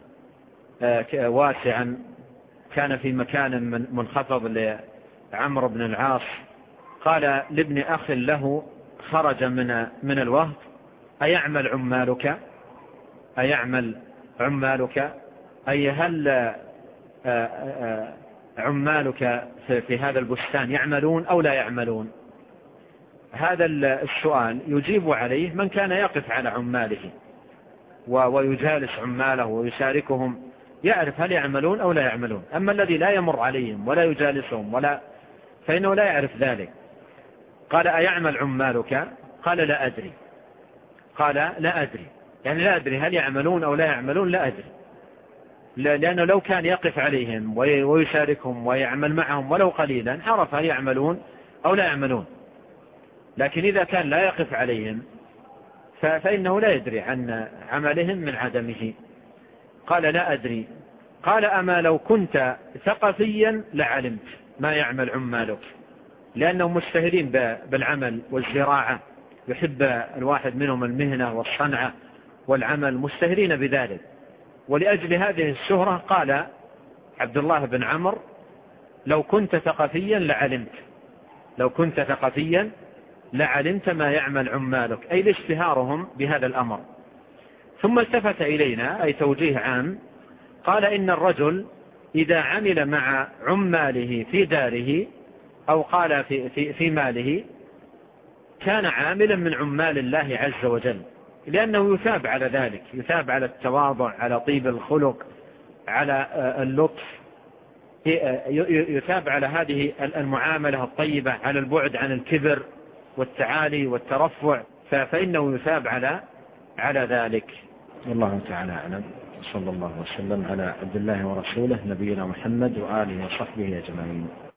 واسعا كان في مكان منخفض لعمرو بن العاص. قال لابن أخ له خرج من الوهط: أيعمل عمالك؟ أيعمل عمالك؟ أي هل عمالك في هذا البستان يعملون أو لا يعملون؟ هذا السؤال يجيب عليه من كان يقف على عماله ويجالس عماله ويشاركهم، يعرف هل يعملون أو لا يعملون. أما الذي لا يمر عليهم ولا يجالسهم فإنه لا يعرف ذلك. قال: أيعمل عمالك؟ قال: لا أدري. قال: لا أدري، يعني لا أدري هل يعملون أو لا يعملون، لا أدري. لأنه لو كان يقف عليهم ويشاركهم ويعمل معهم ولو قليلا عرف هل يعملون أو لا يعملون. لكن إذا كان لا يقف عليهم فإنه لا يدري عن عملهم من عدمه. قال: لا أدري. قال: أما لو كنت ثقفيا لعلمت ما يعمل عمالك، لأنهم مشتهرين بالعمل والزراعة، يحب الواحد منهم المهنة والصنعة والعمل، مشتهرين بذلك. ولأجل هذه الشهرة قال عبد الله بن عمرو: لو كنت ثقفيا لعلمت، لو كنت ثقفيا لعلمت ما يعمل عمالك، أي لاشتهارهم بهذا الأمر. ثم التفت إلينا، أي توجيه عام، قال: إن الرجل إذا عمل مع عماله في داره أو قال في ماله كان عاملا من عمال الله عز وجل، لأنه يثاب على ذلك، يثاب على التواضع، على طيب الخلق، على اللطف، يثاب على هذه المعاملة الطيبة، على البعد عن الكبر والتعالي والترفع، فإنه يثاب على ذلك. والله تعالى أعلم. صلى الله وسلم على عبد الله ورسوله نبينا محمد وآله وصحبه أجمعين.